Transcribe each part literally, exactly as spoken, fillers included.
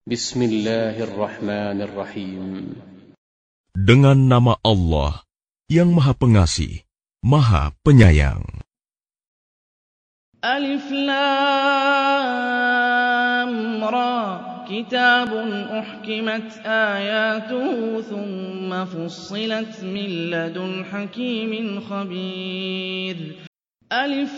Bismillahirrahmanirrahim. Dengan nama Allah yang Maha Pengasih, Maha Penyayang. Alif Lam Ra. Kitabun uhkimat ayatuhu thumma fussilat min ladun hakimin khabir. Alif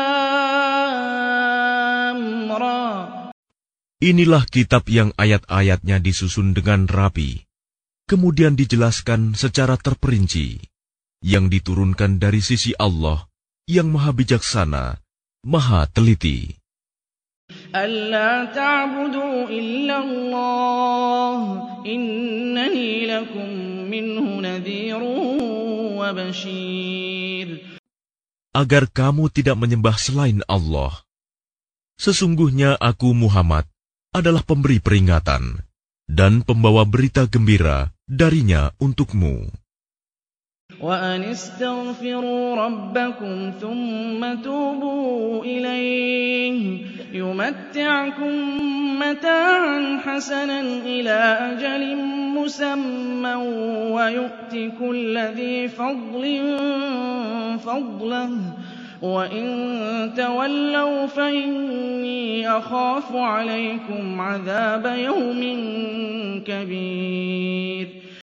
Lam Ra. Inilah kitab yang ayat-ayatnya disusun dengan rapi, kemudian dijelaskan secara terperinci, yang diturunkan dari sisi Allah yang Maha Bijaksana, Maha Teliti. Alla ta'budu illallah, innani lakum minhu nadhirun wa bashir. Agar kamu tidak menyembah selain Allah. Sesungguhnya aku Muhammad adalah pemberi peringatan dan pembawa berita gembira darinya untukmu. Wa anistaghfiru rabbakum thumma tubu ilayhi yumatti'akum mata'an hasanan ila ajalin musamman wa yu'ti kulli dhi fadlin fadlahu. وَإِن تَوَلَّوْا فَإِنِّي أَخَافُ عَلَيْكُمْ عَذَابَ يَوْمٍ كَبِيرٍ.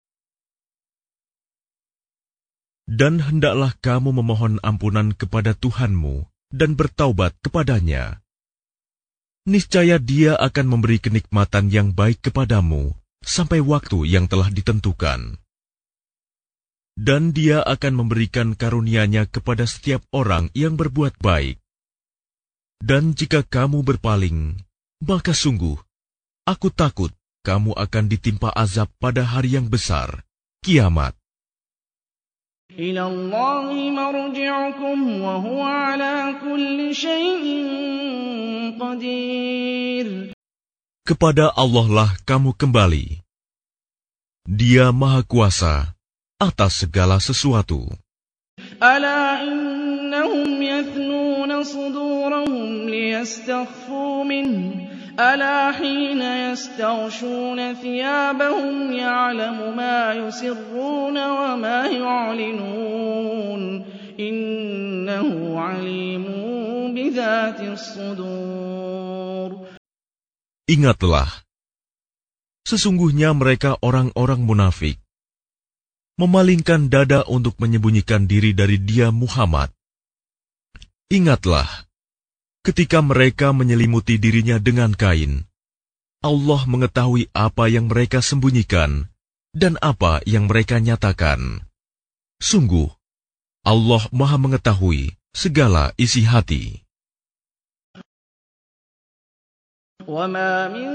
Dan hendaklah kamu memohon ampunan kepada Tuhanmu dan bertaubat kepadanya. Niscaya Dia akan memberi kenikmatan yang baik kepadamu sampai waktu yang telah ditentukan. Dan Dia akan memberikan karunia-Nya kepada setiap orang yang berbuat baik. Dan jika kamu berpaling, maka sungguh, aku takut kamu akan ditimpa azab pada hari yang besar, kiamat. Ila Allahi marji'ukum wa huwa ala kulli syai'in qadir. Kepada Allah lah kamu kembali. Dia Maha Kuasa atas segala sesuatu. Ala innahum yathnuna sudurahum liyastakhfu min. Ala hina yastaghshuna thiyabahum ya'lamu ma yusirruna wa ma yu'linun. Innahu alimun bidhatis sudur. Ingatlah, sesungguhnya mereka orang-orang munafik memalingkan dada untuk menyembunyikan diri dari Dia Muhammad. Ingatlah, ketika mereka menyelimuti dirinya dengan kain, Allah mengetahui apa yang mereka sembunyikan dan apa yang mereka nyatakan. Sungguh, Allah Maha mengetahui segala isi hati. وَمَا مِن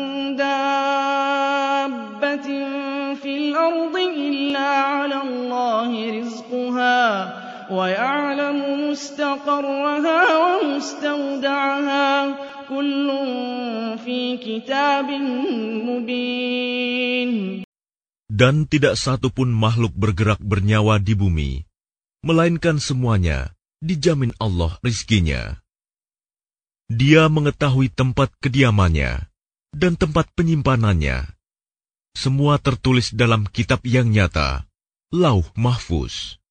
دَابَّةٍ فِي الْأَرْضِ إِلَّا عَلَى اللَّهِ رِزْقُهَا وَيَعْلَمُ مُسْتَقَرَّهَا وَمُسْتَوْدَعَهَا كُلٌّ فِي كِتَابٍ مُبِينٍ. Dan tidak satu pun makhluk bergerak bernyawa di bumi, melainkan semuanya dijamin Allah rizkinya. Dia mengetahui tempat kediamannya dan tempat penyimpanannya. Semua tertulis dalam kitab yang nyata, Lauh Mahfuz.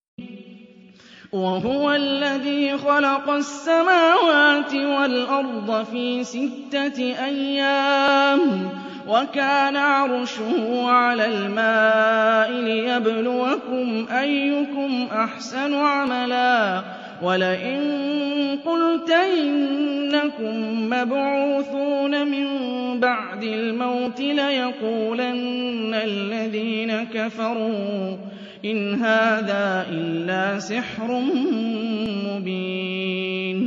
وَهُوَ الَّذِي خَلَقَ السَّمَاوَاتِ وَالْأَرْضَ فِي سِتَّةِ أَيَّامٍ وَكَانَ عَرْشُهُ عَلَى الْمَاءِ لِيَبْلُوَكُمْ أَيُّكُمْ أَحْسَنُ عَمَلًا وَلَئِن قُلْتَ إِنَّكُمْ مَبْعُوثُونَ مِنْ بَعْدِ الْمَوْتِ لَيَقُولَنَّ الَّذِينَ كَفَرُوا إِنْ هَذَا إِلَّا سِحْرٌ مُبِينٌ.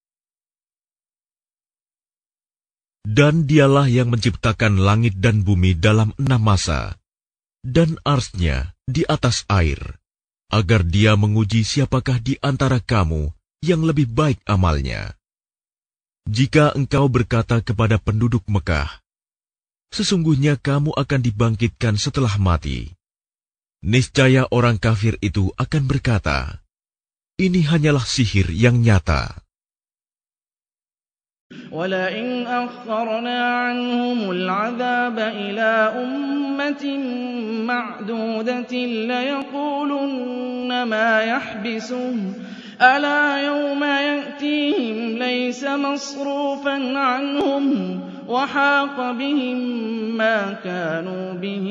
Dan Dialah yang menciptakan langit dan bumi dalam enam masa, dan arsy-Nya di atas air, agar Dia menguji siapakah di antara kamu yang lebih baik amalnya. Jika engkau berkata kepada penduduk Mekah, sesungguhnya kamu akan dibangkitkan setelah mati, niscaya orang kafir itu akan berkata, ini hanyalah sihir yang nyata. وَلَئِنْ أَخَّرْنَا عَنْهُمُ الْعَذَابَ إِلَىٰ أُمَّةٍ مَّعْدُودَةٍ لَّيَقُولُنَّ مَا يَحْبِسُهُ أَلَا يَوْمَ يَأْتِيهِمْ لَيْسَ مَصْرُوفًا عَنْهُمْ وَحَاقَ بِهِم مَّا كَانُوا بِهِ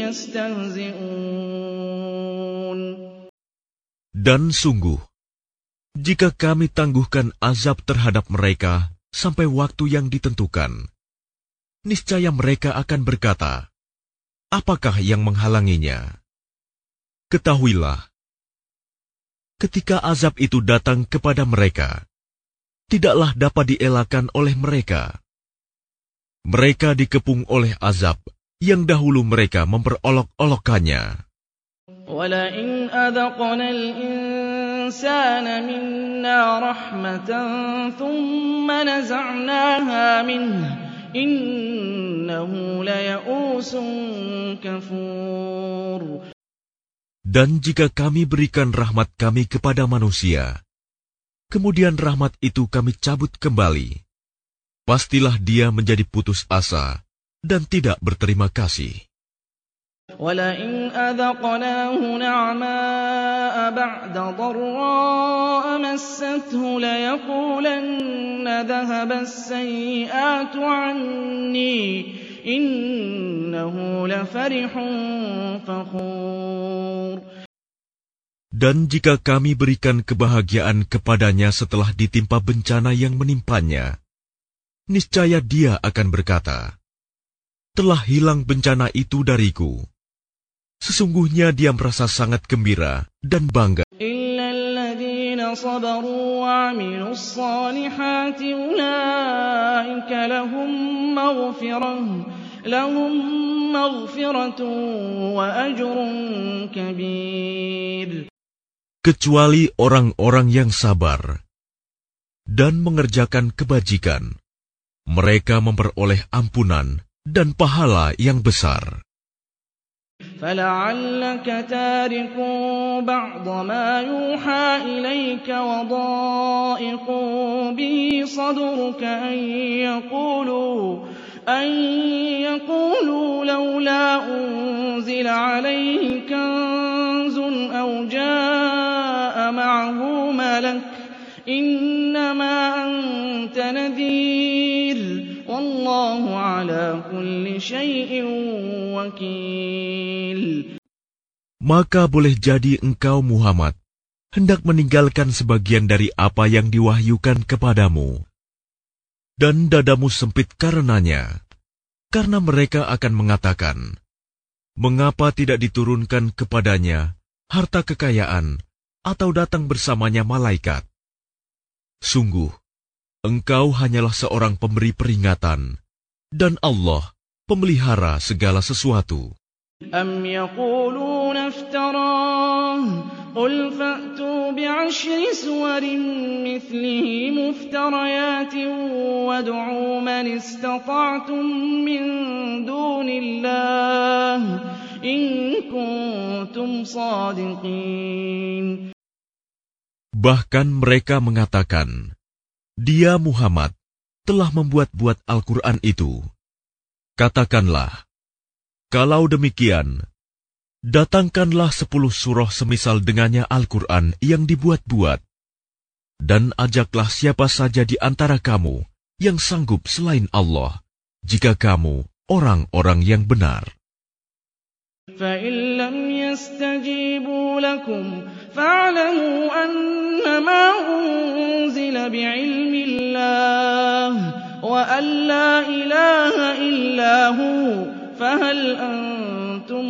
يَسْتَهْزِئُونَ. Dan sungguh, jika kami tangguhkan azab terhadap mereka sampai waktu yang ditentukan, niscaya mereka akan berkata, apakah yang menghalanginya? Ketahuilah, ketika azab itu datang kepada mereka, tidaklah dapat dielakkan oleh mereka. Mereka dikepung oleh azab yang dahulu mereka memperolok-olokkannya. وَلَئِنْ أَذَقْنَا الْإِنسَانَ مِنَّا رَحْمَةً ثُمَّ نَزَعْنَاهَا مِنْهُ إِنَّهُ لَيَئُوسٌ كَفُورٌ. Dan jika kami berikan rahmat kami kepada manusia, kemudian rahmat itu kami cabut kembali, pastilah dia menjadi putus asa dan tidak berterima kasih. وَلَئِنْ أَذَقْنَاهُ نَعْمَاءَ بَعْدَ ضَرَّاءَ مَسَّتْهُ لَيَقُولَنَّ ذَهَبَ السَّيِّئَاتُ عَنِّي إِنَّهُ لَفَرِحٌ فَخُورٌ. Dan jika kami berikan kebahagiaan kepadanya setelah ditimpa bencana yang menimpanya, niscaya dia akan berkata, telah hilang bencana itu dariku. Sesungguhnya dia merasa sangat gembira dan bangga. إِلَّا الَّذِينَ صَبَرُوا وَعَمِلُوا الصَّالِحَاتِ أُولَٰئِكَ لَهُم مَّغْفِرَةٌ لَهُم مَّغْفِرَةٌ وَأَجْرٌ كَبِيرٌ. Kecuali orang-orang yang sabar dan mengerjakan kebajikan, mereka memperoleh ampunan dan pahala yang besar. فَلَعَلَّكَ تَارِكٌ بَعْضَ مَا يُوحَىٰ إِلَيْكَ وَضَائِقٌ بِهِ صَدْرُكَ أَن يَقُولُوا أَن يَقُولُوا لَوْلَا أُنزِلَ عَلَيْهِ كَنزٌ أَوْ جَاءَ مَعَهُ مَلَكٌ إِنَّمَا أَنتَ نَذِيرٌ وَاللَّهُ عَلَىٰ كُلِّ شَيْءٍ وَكِيلٌ. Maka boleh jadi engkau Muhammad hendak meninggalkan sebagian dari apa yang diwahyukan kepadamu, dan dadamu sempit karenanya, karena mereka akan mengatakan, mengapa tidak diturunkan kepadanya harta kekayaan atau datang bersamanya malaikat? Sungguh, engkau hanyalah seorang pemberi peringatan, dan Allah pemelihara segala sesuatu. أَمْ يَقُولُونَ افْتَرَاهُ قُلْ فَأْتُوا بِعَشْرِ سُوَرٍ مِّثْلِهِ مُفْتَرَيَاتٍ وَادْعُوا مَنِ اسْتَطَعْتُم مِّن دُونِ اللَّهِ إِن كُنتُمْ صَادِقِينَ. Bahkan mereka mengatakan, dia Muhammad telah membuat-buat Al-Quran itu. Katakanlah, kalau demikian, datangkanlah sepuluh surah semisal dengannya Al-Quran yang dibuat-buat, dan ajaklah siapa saja di antara kamu yang sanggup selain Allah, jika kamu orang-orang yang benar. فَإِن لَّمْ يَسْتَجِيبُوا لَكُمْ فَاعْلَمُوا أَنَّمَا أُنزِلَ بِعِلْمِ اللَّهِ وَأَن لَّا إِلَٰهَ إِلَّا هُوَ فَهَلْ أَنتُم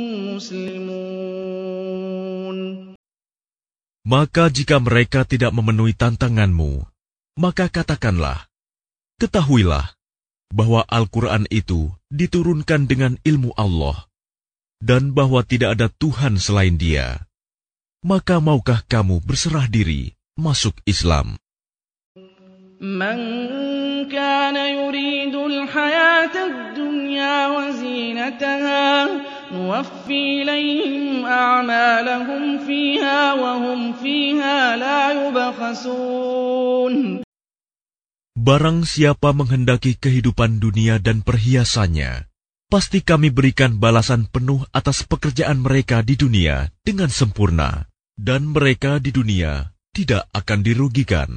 مُّسْلِمُونَ. Maka jika mereka tidak memenuhi tantanganmu, maka katakanlah, ketahuilah bahwa Al-Quran itu diturunkan dengan ilmu Allah, dan bahwa tidak ada Tuhan selain Dia. Maka maukah kamu berserah diri masuk Islam? مَنْ كَانَ يُرِيدُ الْحَيَاةَ الدُّنْيَا وَزِينَتَهَا نُوَفِّي إِلَيْهِمْ أَعْمَالَهُمْ فِيهَا وَهُمْ فِيهَا لَا يُبْخَسُونَ. Barang siapa menghendaki kehidupan dunia dan perhiasannya, pasti kami berikan balasan penuh atas pekerjaan mereka di dunia dengan sempurna, dan mereka di dunia tidak akan dirugikan.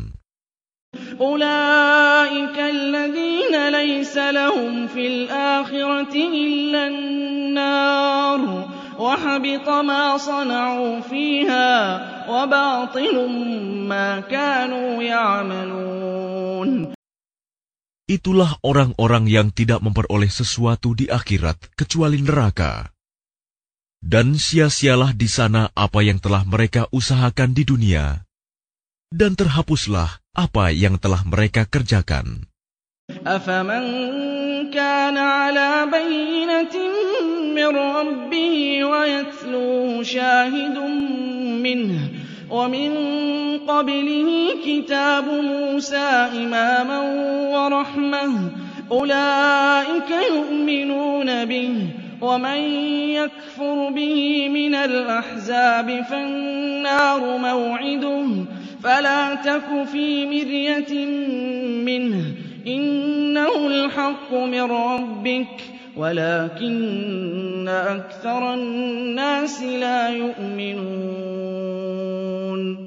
أولئك الذين ليس لهم في الآخرة إلا النار وحبط ما صنعوا فيها وباطل ما كانوا يعملون. Itulah orang-orang yang tidak memperoleh sesuatu di akhirat kecuali neraka. Dan sia-sialah di sana apa yang telah mereka usahakan di dunia. Dan terhapuslah apa yang telah mereka kerjakan. أفمن كان على بينة من ربه ويتلوه شاهد منه ومن قبله كتاب موسى إماما ورحمة أولئك يؤمنون به ومن يكفر به من الأحزاب فالنار موعده فلا تك في مرية منه إنه الحق من ربك ولكن أكثر الناس لا يؤمنون.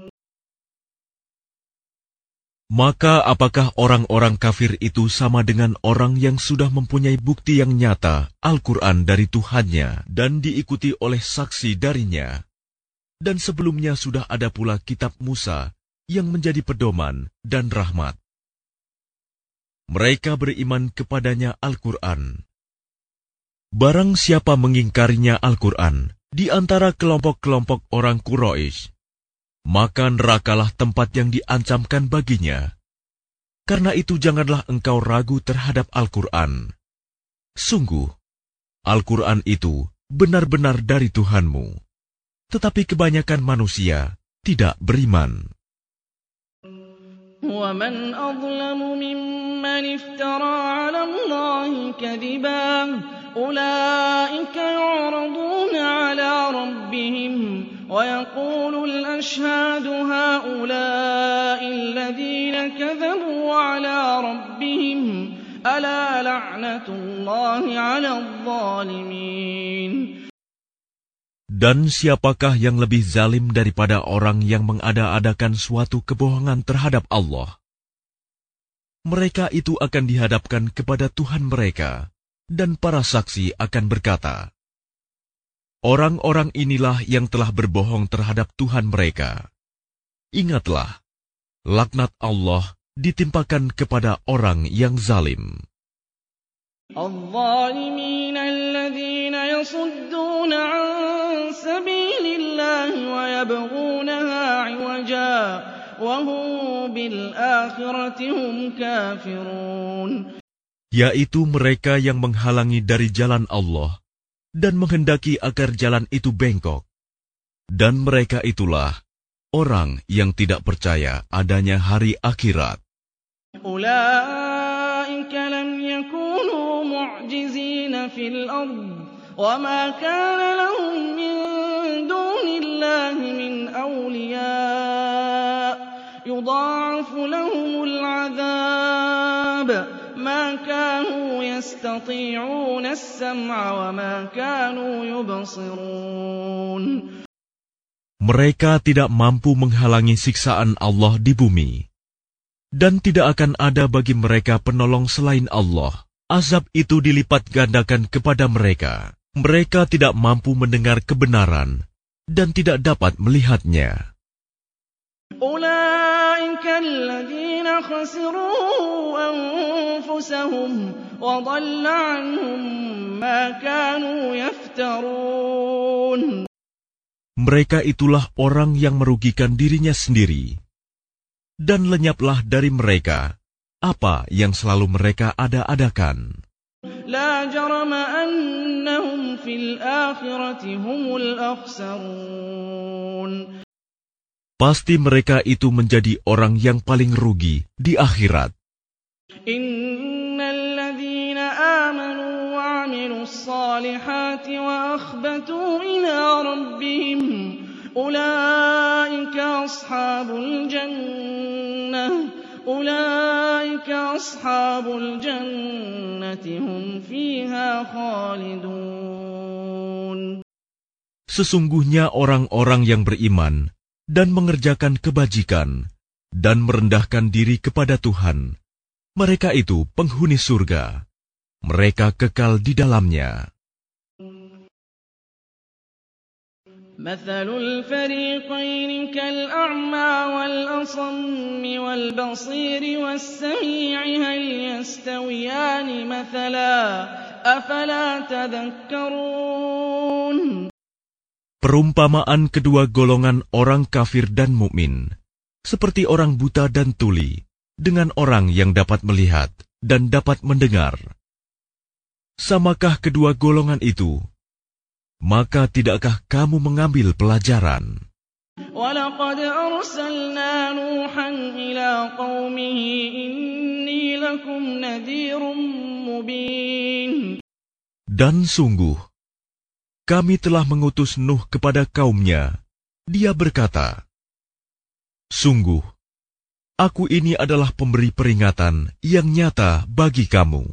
Maka apakah orang-orang kafir itu sama dengan orang yang sudah mempunyai bukti yang nyata Al-Quran dari Tuhannya dan diikuti oleh saksi darinya? Dan sebelumnya sudah ada pula kitab Musa yang menjadi pedoman dan rahmat. Mereka beriman kepadanya Al-Quran. Barang siapa mengingkarinya Al-Quran di antara kelompok-kelompok orang Quraisy, maka nerakalah tempat yang diancamkan baginya. Karena itu janganlah engkau ragu terhadap Al-Quran. Sungguh, Al-Quran itu benar-benar dari Tuhanmu. Tetapi kebanyakan manusia tidak beriman. ومن أظلم ممن افترى على الله كذبا أولئك يعرضون على ربهم ويقول الأشهاد هؤلاء الذين كذبوا على ربهم ألا لعنة الله على الظالمين. Dan siapakah yang lebih zalim daripada orang yang mengada-adakan suatu kebohongan terhadap Allah? Mereka itu akan dihadapkan kepada Tuhan mereka, dan para saksi akan berkata, orang-orang inilah yang telah berbohong terhadap Tuhan mereka. Ingatlah, laknat Allah ditimpakan kepada orang yang zalim. الظالمين الذين يصدون عن سبيل الله ويبغونها عوجا وهم بالآخرة هم كافرون. Yaitu mereka yang menghalangi dari jalan Allah dan menghendaki agar jalan itu bengkok. Dan mereka itulah orang yang tidak percaya adanya hari akhirat. أولئك لم يكونوا معجزين في الأرض وما كان لهم من دون الله من أولياء يضاعف لهم العذاب ما كانوا يستطيعون السمع وما كانوا يبصرون. Mereka tidak mampu menghalangi siksaan Allah di bumi. Dan tidak akan ada bagi mereka penolong selain Allah. Azab itu dilipat gandakan kepada mereka. Mereka tidak mampu mendengar kebenaran dan tidak dapat melihatnya. أولئك الذين خسروا أنفسهم وضل عنهم ما كانوا يفترون. Mereka itulah orang yang merugikan dirinya sendiri. Dan lenyaplah dari mereka apa yang selalu mereka ada-adakan. لا جرم أنهم في الآخرة هم الأخسرون. Pasti mereka itu menjadi orang yang paling rugi di akhirat. إن الذين آمنوا وعملوا الصالحات وأخبتوا إلى ربهم أولئك أصحاب الجنة أولئك أصحاب الجنة هم فيها خالدون. Sesungguhnya orang-orang yang beriman dan mengerjakan kebajikan dan merendahkan diri kepada Tuhan, mereka itu penghuni surga. Mereka kekal di dalamnya. مثل الفريقين كالأعمى والأصم والبصير والسميع هل يستويان مثلا أفلا تذكرون. Perumpamaan kedua golongan orang kafir dan mukmin, seperti orang buta dan tuli, dengan orang yang dapat melihat dan dapat mendengar. Samakah kedua golongan itu? Maka tidakkah kamu mengambil pelajaran? وَلَقَدْ أَرْسَلْنَا نُوحًا إِلَىٰ قَوْمِهِ إِنِّي لَكُمْ نَذِيرٌ مُّبِينٌ. Dan sungguh, kami telah mengutus Nuh kepada kaumnya. Dia berkata, sungguh, aku ini adalah pemberi peringatan yang nyata bagi kamu.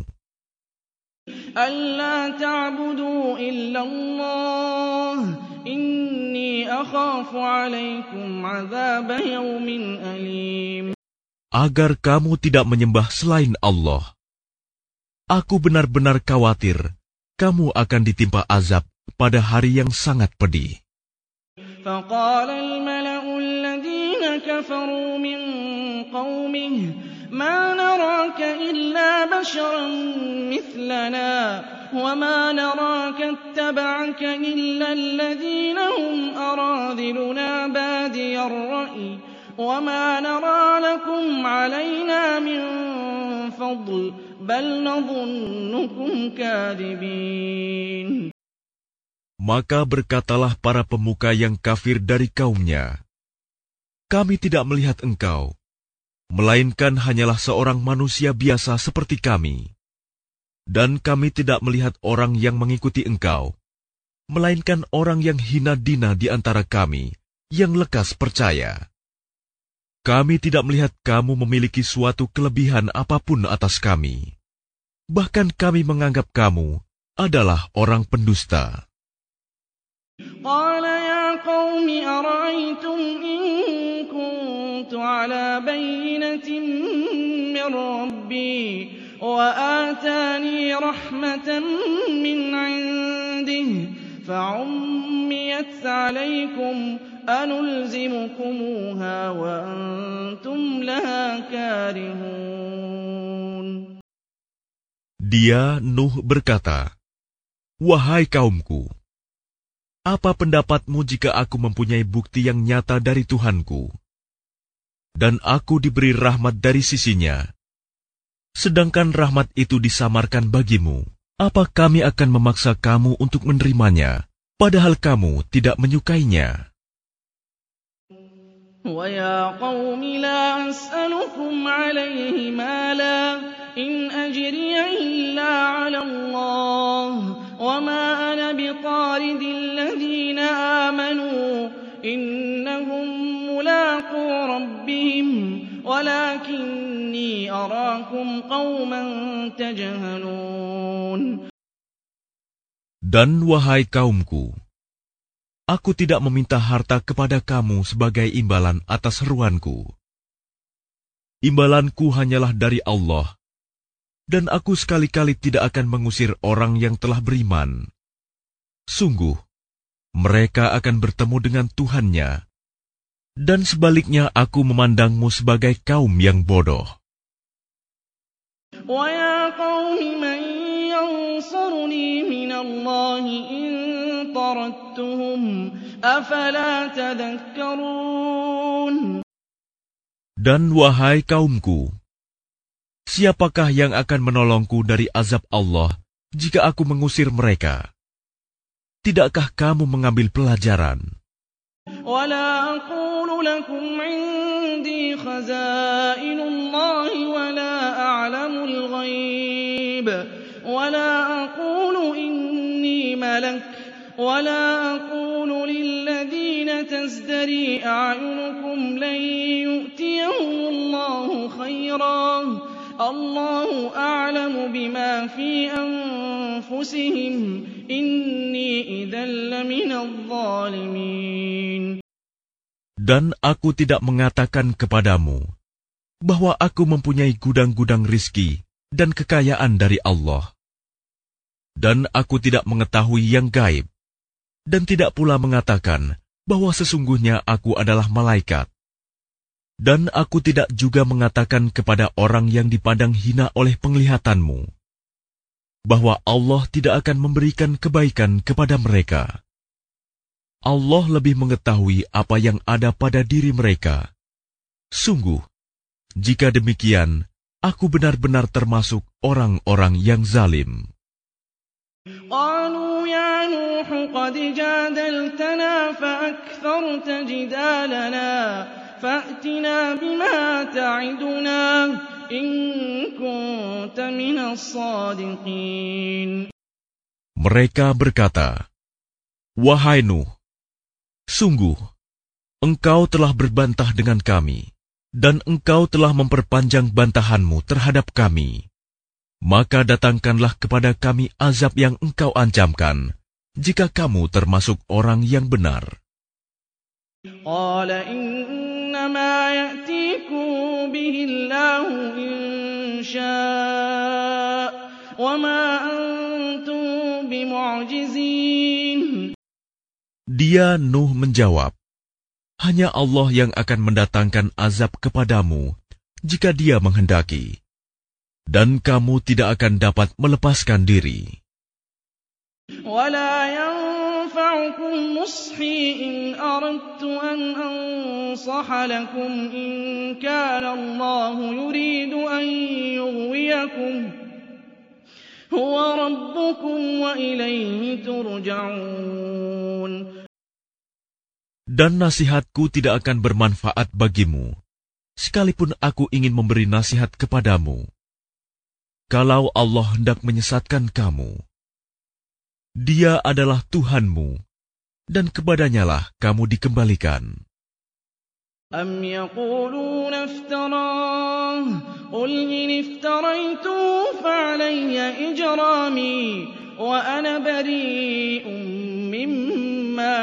أَلَّا تَعْبُدُوا إِلَّا اللَّهَ إِنِّي أَخَافُ عَلَيْكُمْ عَذَابَ يَوْمٍ أَلِيمٍ. Agar kamu tidak menyembah selain Allah. Aku benar-benar khawatir kamu akan ditimpa azab pada hari yang sangat pedih. فَقَالَ الْمَلَأُ الَّذِينَ كَفَرُوا مِنْ قَوْمِهِ مَا نَرَاكَ إِلَّا بَشَرًا مِثْلَنَا وَمَا نَرَاكَ اتَّبَعَكَ إِلَّا الَّذِينَ هُمْ أَرَاذِلُنَا بَادِيَ الرَّأْيِ وَمَا نَرَىٰ لَكُمْ عَلَيْنَا مِنْ فَضْلٍ بَلْ نَظُنُّكُمْ كَاذِبِينَ. Maka berkatalah para pemuka yang kafir dari kaumnya, kami tidak melihat engkau, melainkan hanyalah seorang manusia biasa seperti kami. Dan kami tidak melihat orang yang mengikuti engkau, melainkan orang yang hina dina di antara kami, yang lekas percaya. Kami tidak melihat kamu memiliki suatu kelebihan apapun atas kami. Bahkan kami menganggap kamu adalah orang pendusta. قال يا قوم أرأيتم إن كنت على بينة من ربي وآتاني رحمة من عنده فعميت عليكم أنلزمكموها وأنتم لها كارهون. Dia, Nuh, berkata, wahai kaumku, apa pendapatmu jika aku mempunyai bukti yang nyata dari Tuhanku, dan aku diberi rahmat dari sisinya, sedangkan rahmat itu disamarkan bagimu? Apa kami akan memaksa kamu untuk menerimanya, padahal kamu tidak menyukainya? وَيَا قَوْمِ لَا أَسْأَلُكُمْ عَلَيْهِ مَالًا إِنْ أَجْرِيَ إِلَّا عَلَى اللَّهِ وَمَا أَنَا بِطَارِدِ الَّذِينَ آمَنُوا إِنَّهُمْ مُلَاقُو رَبِّهِمْ وَلَكِنِّي أَرَاكُمْ قَوْمًا تَجْهَلُونَ. Dan wahai kaumku, aku tidak meminta harta kepada kamu sebagai imbalan atas seruanku. Imbalanku hanyalah dari Allah, dan aku sekali-kali tidak akan mengusir orang yang telah beriman. Sungguh, mereka akan bertemu dengan Tuhannya, dan sebaliknya aku memandangmu sebagai kaum yang bodoh. وَيَا قَوْمِ مَنْ يَنْصُرُنِي مِنَ اللَّهِ إِنْ طَرَدتُّهُمْ أَفَلَا تَذَكَّرُونَ. Dan wahai kaumku, siapakah yang akan menolongku dari azab Allah jika aku mengusir mereka? Tidakkah kamu mengambil pelajaran? وَلَا أَقُولُ لَكُمْ عِنْدِي خَزَائِنُ اللَّهِ وَلَا أَعْلَمُ الْغَيْبَ وَلَا أَقُولُ إِنِّي مَلَكٌ وَلَا أَقُولُ لِلَّذِينَ تَزْدَرِي أَعْيُنُكُمْ لَن يُؤْتِيَهُمُ اللَّهُ خَيْرًا Allahu a'lamu bima fi anfusihim inni idzan laminadh dhalimin. Dan aku tidak mengatakan kepadamu bahwa aku mempunyai gudang-gudang rizki dan kekayaan dari Allah. Dan aku tidak mengetahui yang gaib, dan tidak pula mengatakan bahwa sesungguhnya aku adalah malaikat. Dan aku tidak juga mengatakan kepada orang yang dipandang hina oleh penglihatanmu, bahwa Allah tidak akan memberikan kebaikan kepada mereka. Allah lebih mengetahui apa yang ada pada diri mereka. Sungguh, jika demikian, aku benar-benar termasuk orang-orang yang zalim. قالوا يا نوح قد جادلتنا فأكثرت جدالنا فأتنا بما تعدنا إن كنت من الصادقين. Mereka berkata, Wahai Nuh, sungguh, engkau telah berbantah dengan kami, dan engkau telah memperpanjang bantahanmu terhadap kami. Maka datangkanlah kepada kami azab yang engkau ancamkan, jika kamu termasuk orang yang benar. Qala innama ya'tikum bihi Allahu in syaa' wa ma antum bimu'jizin. Dia Nuh menjawab, hanya Allah yang akan mendatangkan azab kepadamu jika Dia menghendaki. Dan kamu tidak akan dapat melepaskan diri. وَلَا يَنفَعُكُمْ نُصْحِي إِنْ أَرَدْتُ أَنْ أَنصَحَ لَكُمْ إِنْ كَانَ اللَّهُ يُرِيدُ أَنْ يُغْوِيَكُمْ هُوَ رَبُّكُمْ وَإِلَيْهِ تُرْجَعُونَ. Dan nasihatku tidak akan bermanfaat bagimu, sekalipun aku ingin memberi nasihat kepadamu. Kalau Allah hendak menyesatkan kamu, Dia adalah Tuhanmu, dan kepadanyalah kamu dikembalikan. أَمْ يَقُولُونَ افْتَرَاهُ قُلْ إِنِ افْتَرَيْتُهُ فَعَلَيَّ إِجْرَامِي وَأَنَا بَرِيءٌ مِّمَّا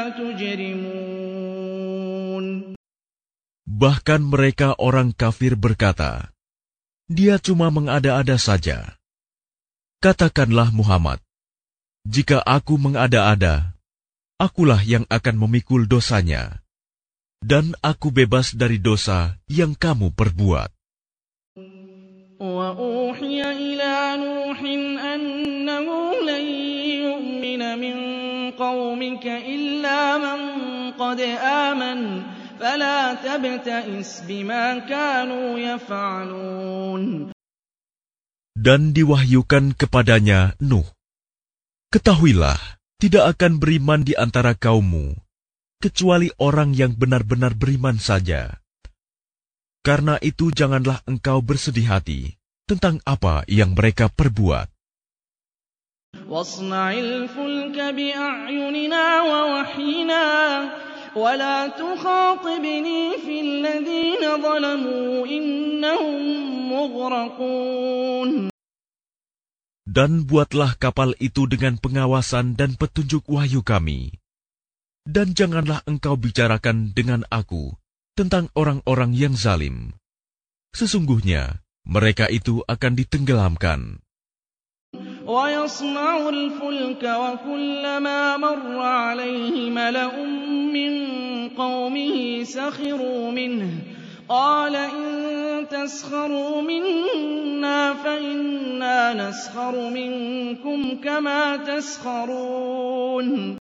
تُجْرِمُونَ. Bahkan mereka orang kafir berkata, Dia cuma mengada-ada saja. Katakanlah Muhammad, jika aku mengada-ada, akulah yang akan memikul dosanya, dan aku bebas dari dosa yang kamu perbuat. وَأُوحِيَ إِلَى نُوحٍ أَنَّهُ لَن يُؤْمِنَ مِن قَوْمِكَ إِلَّا مَن قَدْ آمَنَ فَلَا تَبْتَئِسْ بِمَا كَانُوا يَفْعَلُونَ. Dan diwahyukan kepadanya Nuh, ketahuilah, tidak akan beriman di antara kaummu, kecuali orang yang benar-benar beriman saja. Karena itu janganlah engkau bersedih hati tentang apa yang mereka perbuat. وَاصْنَعِ الْفُلْكَ بِأَعْيُنِنَا وَوَحْيِنَا وَلَا تُخَاطِبْنِي فِي الَّذِينَ ظَلَمُوا إِنَّهُمْ مُغْرَقُونَ. Dan buatlah kapal itu dengan pengawasan dan petunjuk wahyu kami. Dan janganlah engkau bicarakan dengan aku tentang orang-orang yang zalim. Sesungguhnya mereka itu akan ditenggelamkan. وَيَصْنَعُ الْفُلْكَ وَكُلَّمَا مَرَّ عَلَيْهِ مَلَأٌ مِّن قَوْمِهِ سَخِرُوا مِنْهُ قَالَ إِن تَسْخَرُوا مِنَّا فَإِنَّا نَسْخَرُ مِنكُمْ كَمَا تَسْخَرُونَ.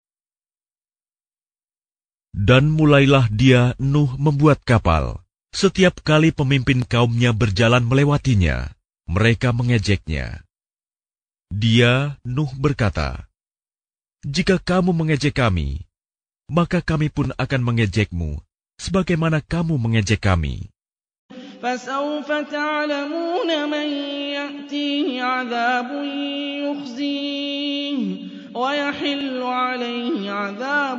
Dan mulailah dia Nuh membuat kapal. Setiap kali pemimpin kaumnya berjalan melewatinya, mereka mengejeknya. Dia, Nuh, berkata, jika kamu mengejek kami, maka kami pun akan mengejekmu, sebagaimana kamu mengejek kami. فَسَوْفَ تَعْلَمُونَ مَنْ يَأْتِيهِ عَذَابٌ يُخْزِيهِ وَيَحِلُّ عَلَيْهِ عَذَابٌ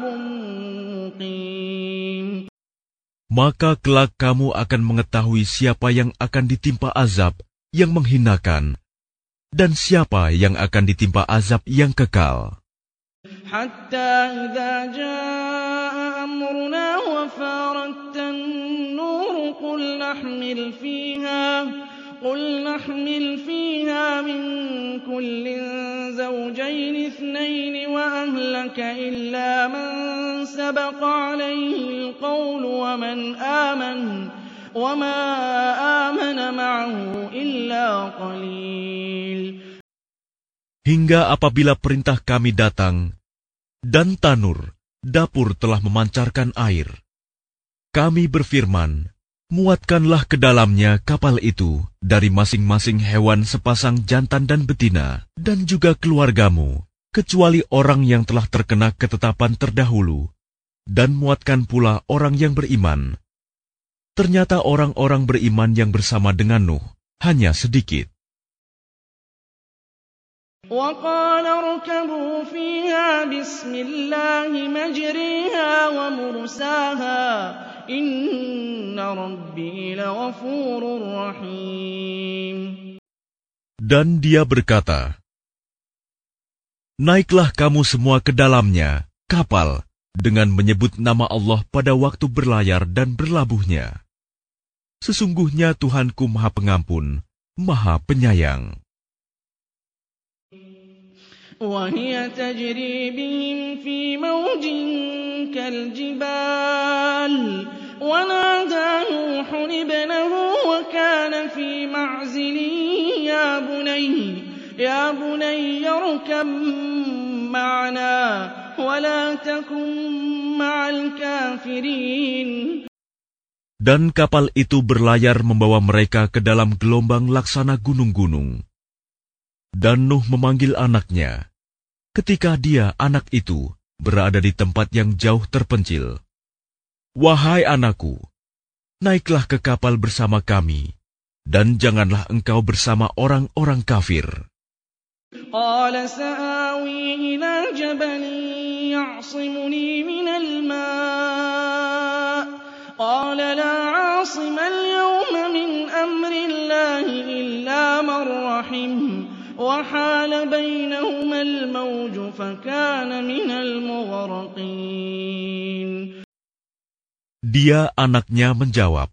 Maka kelak kamu akan mengetahui siapa yang akan ditimpa azab yang menghinakan, dan siapa yang akan ditimpa azab yang kekal. Hatta idza jaa amruna wa farat an-nur qul nahmil fiha qul nahmil fiha min kullin zawjayn ithnayn wa ahlaka illa man sabaqa alayhi al-qawl wa man amana wa ma amana ma'ahu illa qalil. Hingga apabila perintah kami datang, dan tanur, dapur telah memancarkan air, kami berfirman, muatkanlah ke dalamnya kapal itu dari masing-masing hewan sepasang jantan dan betina, dan juga keluargamu, kecuali orang yang telah terkena ketetapan terdahulu, dan muatkan pula orang yang beriman. Ternyata orang-orang beriman yang bersama dengan Nuh hanya sedikit. وَقَالَ ارْكَبُوا فِيهَا بِسْمِ اللَّهِ مَجْرِيهَا وَمُرْسَاهَا إِنَّ رَبِّي لَغَفُورٌ رَّحِيمٌ. Dan dia berkata, naiklah kamu semua ke dalamnya, kapal, dengan menyebut nama Allah pada waktu berlayar dan berlabuhnya. Sesungguhnya Tuhanku Maha Pengampun, Maha Penyayang. وَهِيَ تَجْرِي بِهِمْ فِي مَوْجٍ كَالْجِبَالِ وَنَادَىٰ نُوحٌ ابْنَهُ وَكَانَ فِي مَعْزِلٍ يَا بُنَيَّ يَا بُنَيَّ ارْكَب مَّعَنَا وَلَا تَكُن مَّعَ الْكَافِرِينَ. Dan kapal itu berlayar membawa mereka ke dalam gelombang laksana gunung-gunung. Dan Nuh memanggil anaknya, ketika dia, anak itu, berada di tempat yang jauh terpencil. Wahai anakku, naiklah ke kapal bersama kami, dan janganlah engkau bersama orang-orang kafir. قَالَ سَآوِي إِلَىٰ جَبَلٍ يَعْصِمُنِي مِنَ الْمَاءِ قَالَ لَا عَاصِمَ الْيَوْمَ مِنْ أَمْرِ اللَّهِ إِلَّا مَن رَّحِمَ وَحَالَ بَيْنَهُمَا الْمَوْجُ فَكَانَ مِنَ الْمُغْرَقِينَ. Dia, anaknya, menjawab,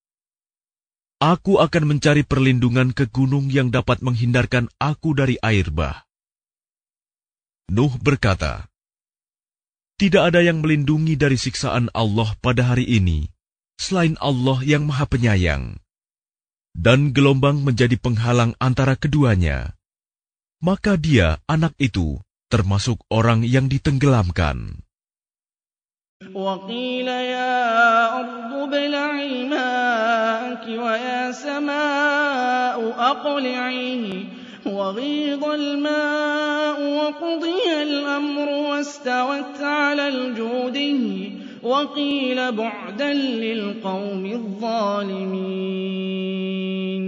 aku akan mencari perlindungan ke gunung yang dapat menghindarkan aku dari air bah. Nuh berkata, tidak ada yang melindungi dari siksaan Allah pada hari ini, selain Allah yang Maha Penyayang. Dan gelombang menjadi penghalang antara keduanya. Maka dia, anak itu, termasuk orang yang ditenggelamkan. وَقِيلَ يَا أَرْضُ ابْلَعِي مَاءَكِ وَيَا سَمَاءُ أَقْلِعِي وَغِيضَ الْمَاءُ وَقُضِيَ الْأَمْرُ وَاسْتَوَتْ عَلَى الْجُودِيِّ وَقِيلَ بُعْدًا لِلْقَوْمِ الظَّالِمِينَ.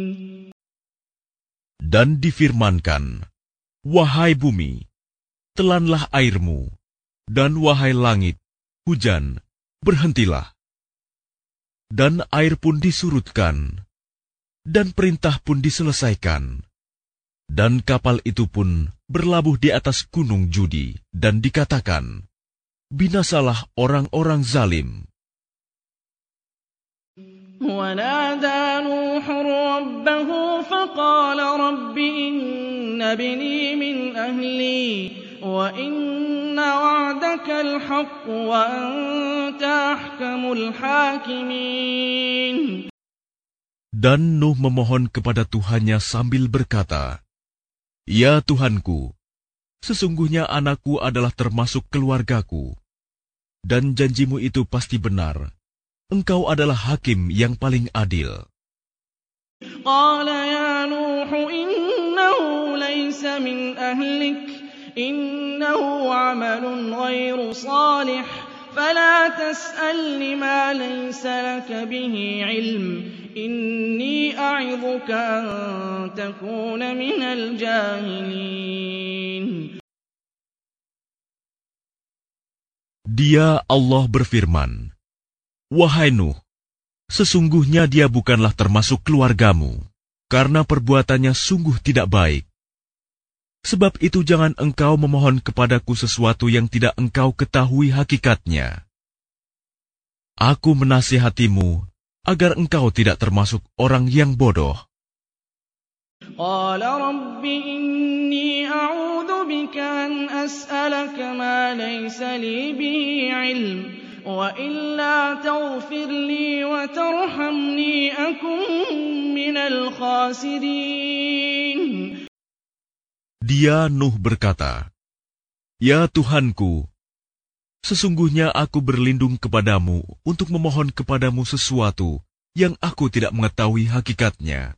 Dan difirmankan, wahai bumi, telanlah airmu, dan wahai langit, hujan, berhentilah. Dan air pun disurutkan, dan perintah pun diselesaikan. Dan kapal itu pun berlabuh di atas gunung judi, dan dikatakan, binasalah orang-orang zalim. وَنَادَىٰ نُوحٌ رَّبَّهُ فَقَالَ رَبِّ إِنَّ ابْنِي مِنْ أَهْلِي وَإِنَّ وَعْدَكَ الْحَقُّ وَأَنتَ أَحْكَمُ الْحَاكِمِينَ. Dan Nuh memohon kepada Tuhannya sambil berkata, ya Tuhanku, sesungguhnya anakku adalah termasuk keluargaku, dan janjimu itu pasti benar. Engkau adalah hakim yang paling adil. قَالَ يَا نُوحُ إِنَّهُ لَيْسَ مِنْ أَهْلِكَ إِنَّهُ عَمَلٌ غَيْرُ صَالِحٍ فَلَا تَسْأَلْنِ مَا لَيْسَ لَكَ بِهِ عِلْمٌ إِنِّي أَعِظُكَ أَن تَكُونَ مِنَ الْجَاهِلِينَ. Dia, Allah, berfirman, wahai Nuh, sesungguhnya dia bukanlah termasuk keluargamu. karena perbuatannya sungguh tidak baik. Sebab itu jangan engkau memohon kepadaku sesuatu yang tidak engkau ketahui hakikatnya. Aku menasihatimu agar engkau tidak termasuk orang yang bodoh. قال رب إني أعوذ بك أن أسألك ما ليس لي به علم وإلا تغفر لي وترحمني أكن من الخاسرين. Dia Nuh berkata, Ya Tuhanku, sesungguhnya aku berlindung kepadamu untuk memohon kepadamu sesuatu yang aku tidak mengetahui hakikatnya.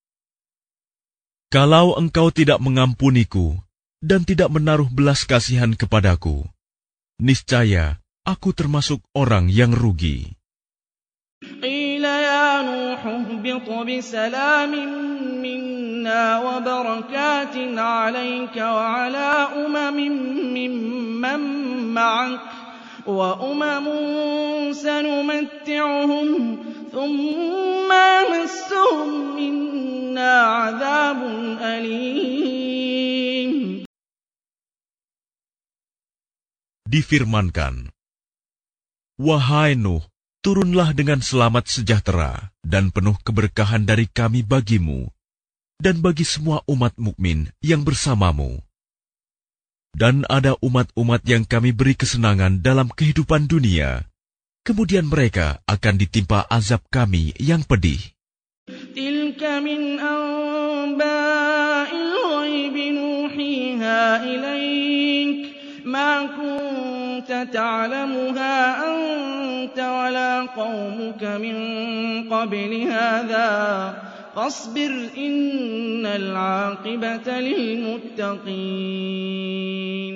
Kalau engkau tidak mengampuniku dan tidak menaruh belas kasihan kepadaku, niscaya aku termasuk orang yang rugi. قيل يا نوح اهبط بسلام منا وبركات عليك وعلى أمم ممن معك وأمم سنمتعهم ثم يمسهم منا عذاب أليم. Difirmankan, Wahai Nuh, turunlah dengan selamat sejahtera dan penuh keberkahan dari kami bagimu dan bagi semua umat mukmin yang bersamamu. Dan ada umat-umat yang kami beri kesenangan dalam kehidupan dunia, kemudian mereka akan ditimpa azab kami yang pedih. Tilka min anba'il ghaibi nuhiha ilaik ma kunta ta'lamuha anta wala qaumuka min qabli hadha fasbir innal 'aqibata lil muttaqin.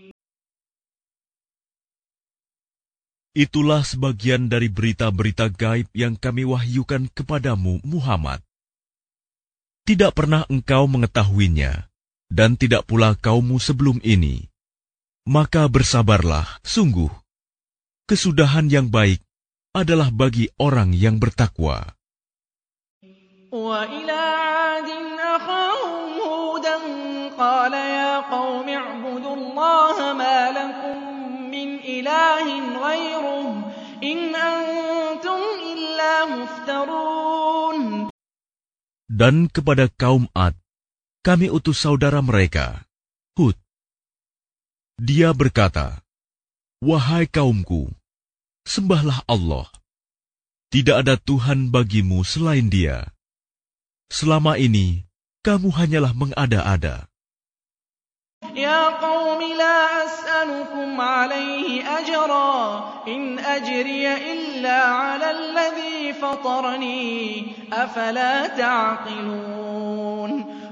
Itulah sebagian dari berita-berita gaib yang kami wahyukan kepadamu, Muhammad. Tidak pernah engkau mengetahuinya, dan tidak pula kaummu sebelum ini. Maka bersabarlah, sungguh. Kesudahan yang baik adalah bagi orang yang bertakwa. وَإِلَى عَادٍ أَخَاهُمْ هُودًا قَالَ يَا قَوْمِ اعْبُدُوا اللَّهَ مَا لَكُم مِّنْ إِلَٰهٍ غَيْرُهُ إِنْ أَنتُمْ إِلَّا مُفْتَرُونَ. Dan kepada kaum Ad, kami utus saudara mereka, Hud. Dia berkata, Wahai kaumku, sembahlah Allah. Tidak ada Tuhan bagimu selain Dia. Selama ini, kamu hanyalah mengada-ada. Ya qaumi la as'alukum alaihi ajra, in ajriya illa ala alladhi fatarani, afala ta'qilun.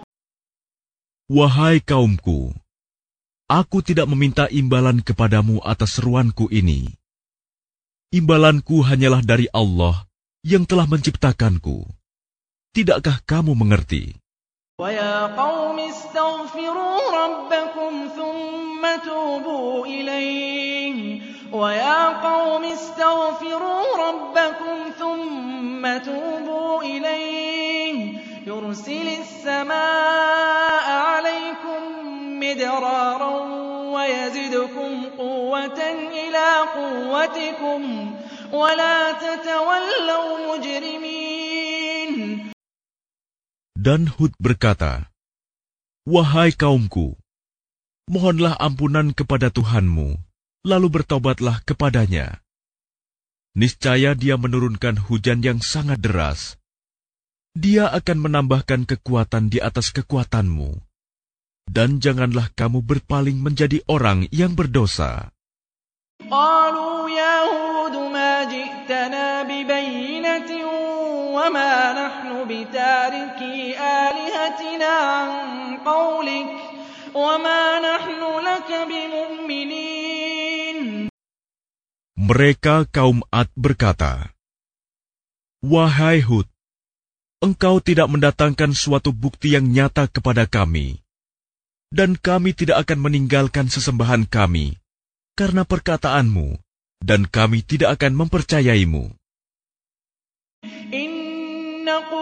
Wahai kaumku, aku tidak meminta imbalan kepadamu atas seruanku ini. Imbalanku hanyalah dari Allah yang telah menciptakanku. Tidakkah kamu mengerti? وَيَا قَوْمِ اسْتَغْفِرُوا رَبَّكُمْ ثُمَّ تُوبُوا إِلَيْهِ وَيَا قَوْمِ اسْتَغْفِرُوا رَبَّكُمْ ثُمَّ تُوبُوا إِلَيْهِ يُرْسِلِ السَّمَاءَ عَلَيْكُمْ مِدْرَارًا وَيَزِدْكُمْ قُوَّةً إِلَى قُوَّتِكُمْ وَلَا تَتَوَلَّوْا مُجْرِمِينَ. Dan Hud berkata, Wahai kaumku, mohonlah ampunan kepada Tuhanmu, lalu bertobatlah kepadanya. Niscaya Dia menurunkan hujan yang sangat deras. Dia akan menambahkan kekuatan di atas kekuatanmu. Dan janganlah kamu berpaling menjadi orang yang berdosa. قالوا يا هود ما جئتنا ببينة وما نحن بتاركي آلهتنا عن قولك وما نحن لك بمؤمنين. Mereka kaum Ad berkata, Wahai Hud, engkau tidak mendatangkan suatu bukti yang nyata kepada kami, dan kami tidak akan meninggalkan sesembahan kami karena perkataanmu, dan kami tidak akan mempercayaimu. إن نقول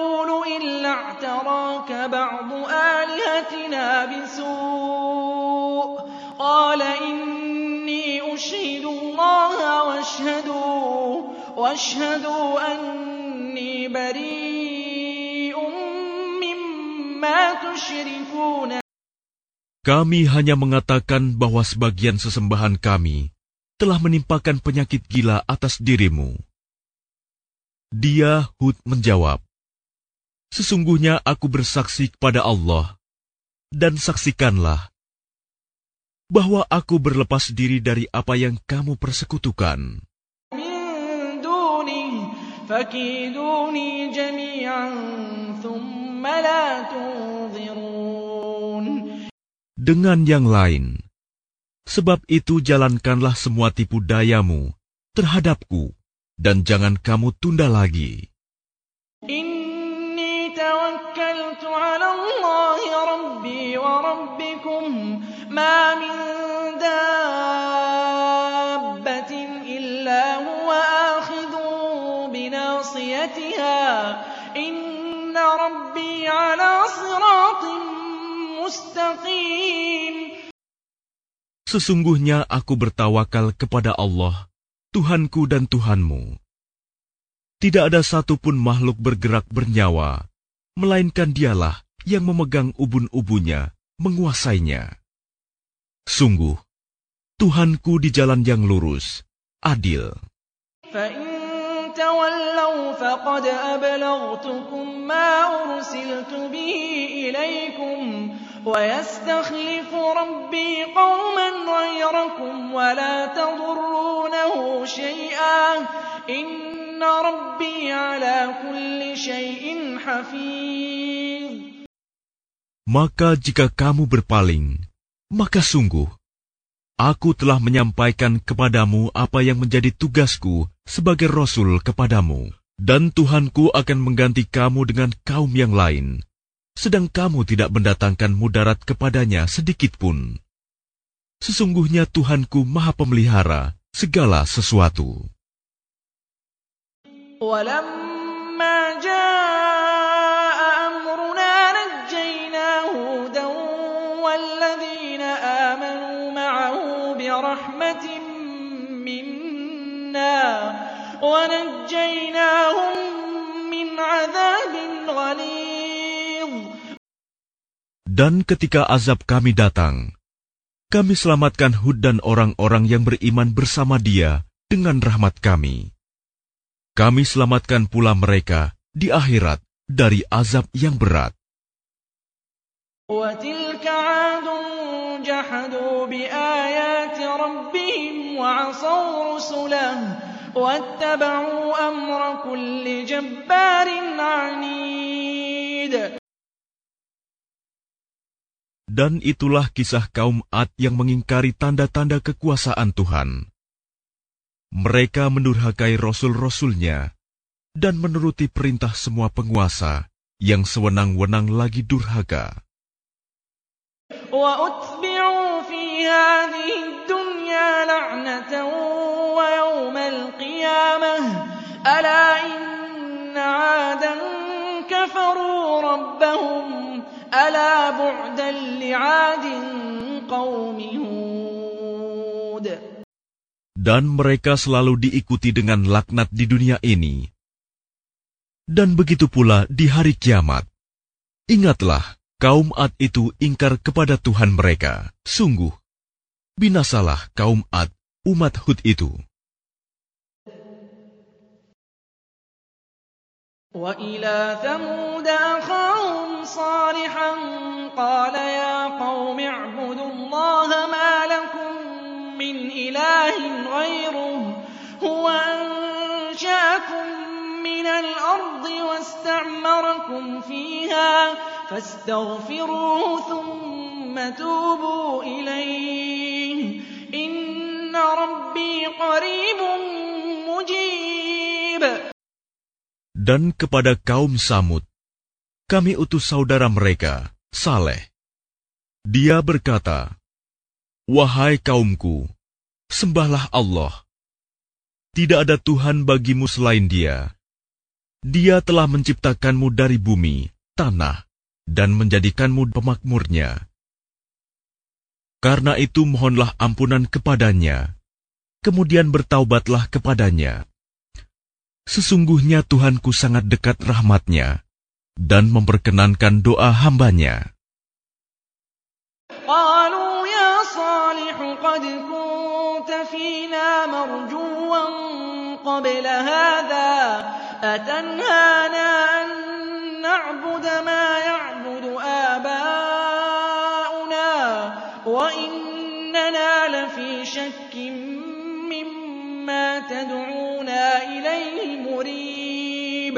إلا اعتراك بعض آلهتنا بسوء قال إني أشهد الله واشهدوا, واشهدوا أني بريء مما تشركون. Kami hanya mengatakan bahwa sebagian sesembahan kami telah menimpakan penyakit gila atas dirimu. Dia, Hud, menjawab, sesungguhnya aku bersaksi kepada Allah, dan saksikanlah bahwa aku berlepas diri dari apa yang kamu persekutukan. Min dunih, fakiduni jami'an, thumma la tunzirun. Dengan yang lain, sebab itu jalankanlah semua tipu dayamu terhadapku, dan jangan kamu tunda lagi. Inni tawakkaltu ala Allahi Rabbi wa Rabbikum, ma min dabbatin illa huwa akhidhun binasiyatiha, inna Rabbi ala siratin mustaqim. Sesungguhnya aku bertawakal kepada Allah, Tuhanku dan Tuhanmu. Tidak ada satupun makhluk bergerak bernyawa, melainkan Dialah yang memegang ubun-ubunnya, menguasainya. Sungguh, Tuhanku di jalan yang lurus, adil. فَإِن تَوَلَّوْا فَقَدْ أَبْلَغْتُكُم مَّا أُرْسِلْتُ بِهِ إِلَيْكُمْ وَيَسْتَخْلِفُ رَبِّي قَوْمًا غَيْرَكُمْ وَلَا تَضُرُّونَهُ شَيْئًا إِنَّ رَبِّي عَلَى كُلِّ شَيْءٍ حَفِيظٌ. Maka jika kamu berpaling, maka sungguh aku telah menyampaikan kepadamu apa yang menjadi tugasku sebagai Rasul kepadamu, dan Tuhanku akan mengganti kamu dengan kaum yang lain, sedang kamu tidak mendatangkan mudarat kepadanya sedikitpun. Sesungguhnya Tuhanku Maha Pemelihara segala sesuatu. وَلَمَّا جَاءَ أَمْرُنَا نَجَّيْنَا هُودًا وَالَّذِينَ آمَنُوا مَعَهُ بِرَحْمَةٍ مِّنَّا وَنَجَّيْنَاهُم مِّنْ عَذَابٍ غَلِيظٍ. Dan ketika azab kami datang, kami selamatkan Hud dan orang-orang yang beriman bersama dia dengan rahmat kami. Kami selamatkan pula mereka di akhirat dari azab yang berat. وَتِلْكَ عَادٌ جَحَدُوا بِآيَاتِ رَبِّهِمْ وَعَصَوْا رُسُلَهُ وَاتَّبَعُوا أَمْرَ كُلِّ جَبَّارٍ عَنِيدٍ. Dan itulah kisah kaum Ad yang mengingkari tanda-tanda kekuasaan Tuhan. Mereka mendurhakai rasul-rasulnya dan menuruti perintah semua penguasa yang sewenang-wenang lagi durhaka. وَأُتْبِعُوا فِي هَٰذِهِ الدُّنْيَا لَعْنَةً وَيَوْمَ الْقِيَامَةِ أَلَا إِنَّ عَادًا كَفَرُوا رَبَّهُمْ أَلَا بُعْدًا لِعَادٍ قَوْمِ هُودٍ. Dan mereka selalu diikuti dengan laknat di dunia ini. Dan begitu pula di hari kiamat. Ingatlah, kaum Ad itu ingkar kepada Tuhan mereka. Sungguh, binasalah kaum Ad, umat Hud itu. وَإِلَى ثَمُودَ أَخَاهُمْ صَالِحًا قَالَ يَا قَوْمِ اعْبُدُوا اللَّهَ مَا لَكُم مِّنْ إِلَٰهٍ غَيْرُهُ هُوَ أَنشَأَكُم مِّنَ الْأَرْضِ وَاسْتَعْمَرَكُمْ فِيهَا فَاسْتَغْفِرُوهُ ثُمَّ تُوبُوا إِلَيْهِ إِنَّ رَبِّي قَرِيبٌ مُّجِيبٌ. Dan kepada kaum Samud, kami utus saudara mereka, Saleh. Dia berkata, "Wahai kaumku, sembahlah Allah. Tidak ada Tuhan bagimu selain Dia. Dia telah menciptakanmu dari bumi, tanah, dan menjadikanmu pemakmurnya. Karena itu mohonlah ampunan kepadanya, kemudian bertaubatlah kepadanya. Sesungguhnya Tuhanku sangat dekat rahmatnya, dan memperkenankan doa hambanya. قالوا يا صالح قد كنت فينا مرجوا قبل هذا أتنهانا أن نعبد ما يعبد آباؤنا وإننا لفي شك مما تدعونا إليه مريب.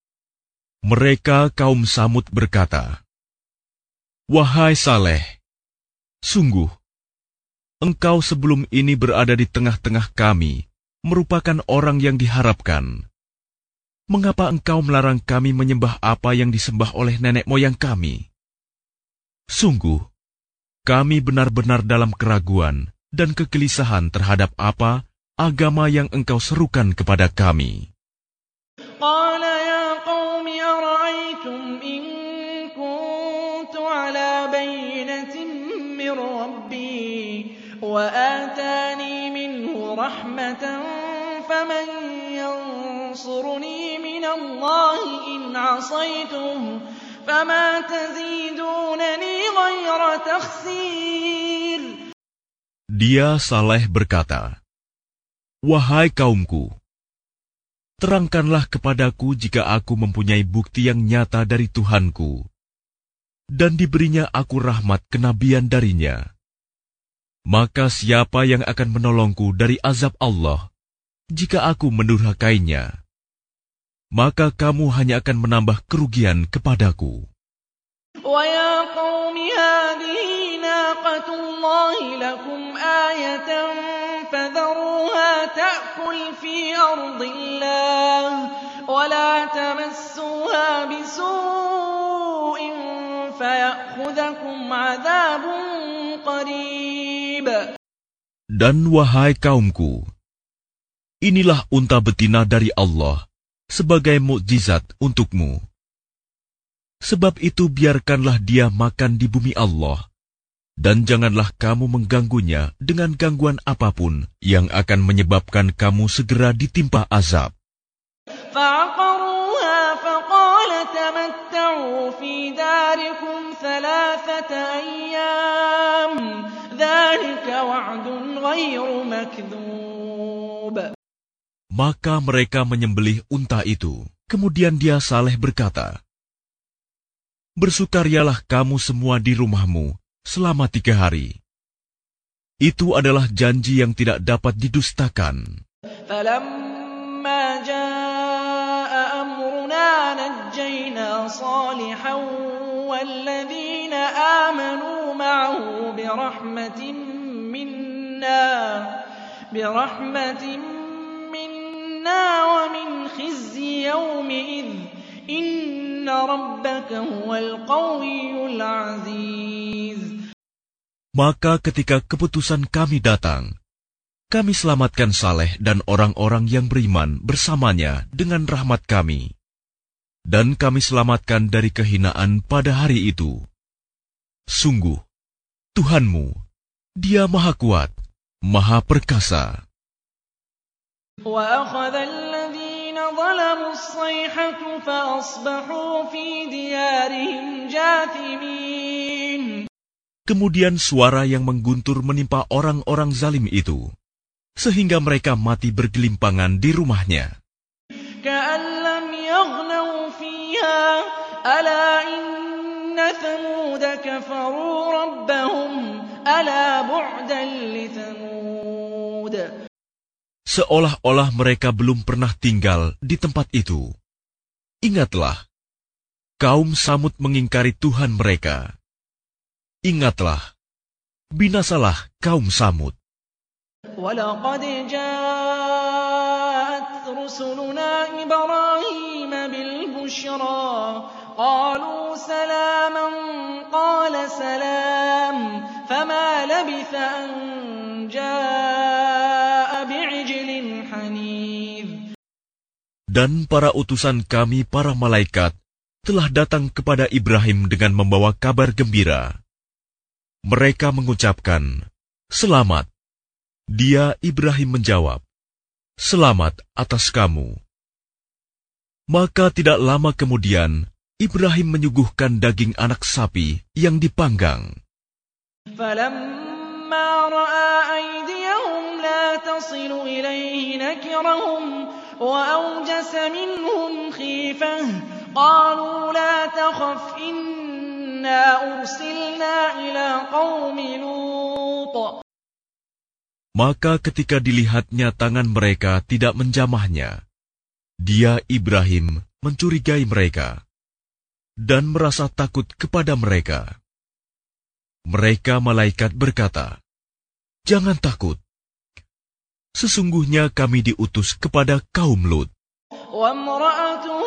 Mereka kaum Samud berkata, "Wahai Saleh, sungguh, engkau sebelum ini berada di tengah-tengah kami, merupakan orang yang diharapkan. Mengapa engkau melarang kami menyembah apa yang disembah oleh nenek moyang kami? Sungguh, kami benar-benar dalam keraguan dan kegelisahan terhadap apa agama yang engkau serukan kepada kami." قال يا قوم أرأيتم إن كنت على بينة من ربي وآتاني منه رحمة فمن ينصرني من الله إن عصيته فما تزيدونني غير تخسير. Dia Saleh berkata, "Wahai kaumku, terangkanlah kepadaku jika aku mempunyai bukti yang nyata dari Tuhanku, dan diberinya aku rahmat kenabian darinya. Maka siapa yang akan menolongku dari azab Allah, jika aku mendurhakainya? Maka kamu hanya akan menambah kerugian kepadaku." وَيَا قَوْمِ هَٰذِهِ نَاقَةُ اللَّهِ لَكُمْ آيَةً فَذَرُوهَا تَأْكُلْ فِي أَرْضِ اللَّهِ وَلَا تَمَسُّوهَا بِسُوءٍ فَيَأْخُذَكُمْ عَذَابٌ قَرِيبٌ. Dan wahai kaumku, inilah unta betina dari Allah sebagai mukjizat untukmu. Sebab itu biarkanlah dia makan di bumi Allah, dan janganlah kamu mengganggunya dengan gangguan apapun yang akan menyebabkan kamu segera ditimpa azab. فَعَقَرُوهَا فَقَالَ تَمَتَّعُوا فِي دَارِكُمْ ثَلَاثَةَ أَيَّامٍ ذَلِكَ وَعْدٌ غَيْرُ مَكْذُوبٍ. Maka mereka menyembelih unta itu. Kemudian dia Saleh berkata, "Bersukarialah kamu semua di rumahmu selama tiga hari. Itu adalah janji yang tidak dapat didustakan." فَلَمَّا جَاءَ أَمْرُنَا نَجَّيْنَا صَالِحًا وَالَّذِينَ آمَنُوا مَعَهُ بِرَحْمَةٍ مِّنَّا بِرَحْمَةٍ مِّنَّا وَمِنْ خِزْيِ يَوْمِئِذٍ إِنَّ رَبَّكَ هُوَ الْقَوِيُّ الْعَزِيزُ. Maka ketika keputusan kami datang, kami selamatkan Saleh dan orang-orang yang beriman bersamanya dengan rahmat kami. Dan kami selamatkan dari kehinaan pada hari itu. Sungguh, Tuhanmu, Dia Maha Kuat, Maha Perkasa. وَأَخَذَ الَّذِينَ ظَلَمُوا الصَّيْحَةُ فَأَصْبَحُوا فِي دِيَارِهِمْ جَاثِمِينَ. Kemudian suara yang mengguntur menimpa orang-orang zalim itu, sehingga mereka mati bergelimpangan di rumahnya. كَأَن لَّمْ يَغْنَوْا فِيهَا أَلَا إِنَّ ثَمُودَ كَفَرُوا رَبَّهُمْ أَلَا بُعْدًا لِّثَمُودَ. Seolah-olah mereka belum pernah tinggal di tempat itu. Ingatlah, kaum Samud mengingkari Tuhan mereka. Ingatlah, binasalah kaum Samud. وَلَقَدْ جَاءَتْ رُسُلُنَا إِبْرَاهِيمَ بِالْبُشْرَىٰ قَالُوا سَلَامًا قَالَ سَلَامٌ فَمَا لَبِثَ أَن جَاءَ بِعِجْلٍ حَنِيذٍ. Dan para utusan kami, para malaikat, telah datang kepada Ibrahim dengan membawa kabar gembira. Mereka mengucapkan, "Selamat." Dia, Ibrahim, menjawab, "Selamat atas kamu." Maka tidak lama kemudian, Ibrahim menyuguhkan daging anak sapi yang dipanggang. فَلَمَّا رَأَىٰ أَيْدِيَهُمْ لَا تَصِلُ إِلَيْهِ نَكِرَهُمْ وَأَوْجَسَ مِنْهُمْ خِيفَةً قَالُوا لَا تَخَفْ إِنَّا أُرْسِلْنَا إِلَىٰ قَوْمِ لُوطٍ. Maka ketika dilihatnya tangan mereka tidak menjamahnya, dia, Ibrahim, mencurigai mereka dan merasa takut kepada mereka. Mereka malaikat berkata, "Jangan takut. Sesungguhnya kami diutus kepada kaum Lut." وَامْرَأَتُهُ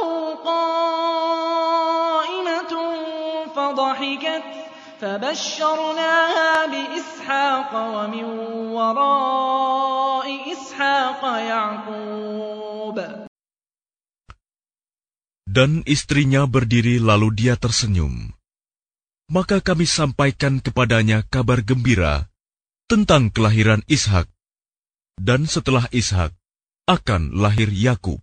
قَائِمَةٌ فَضَحِكَتْ فَبَشَّرْنَاهَا بِإِسْحَاقَ وَمِنْ وَرَاءِ إِسْحَاقَ يَعْقُوبَ. Dan istrinya berdiri lalu dia tersenyum. Maka kami sampaikan kepadanya kabar gembira tentang kelahiran Ishak, dan setelah Ishak akan lahir Yakub.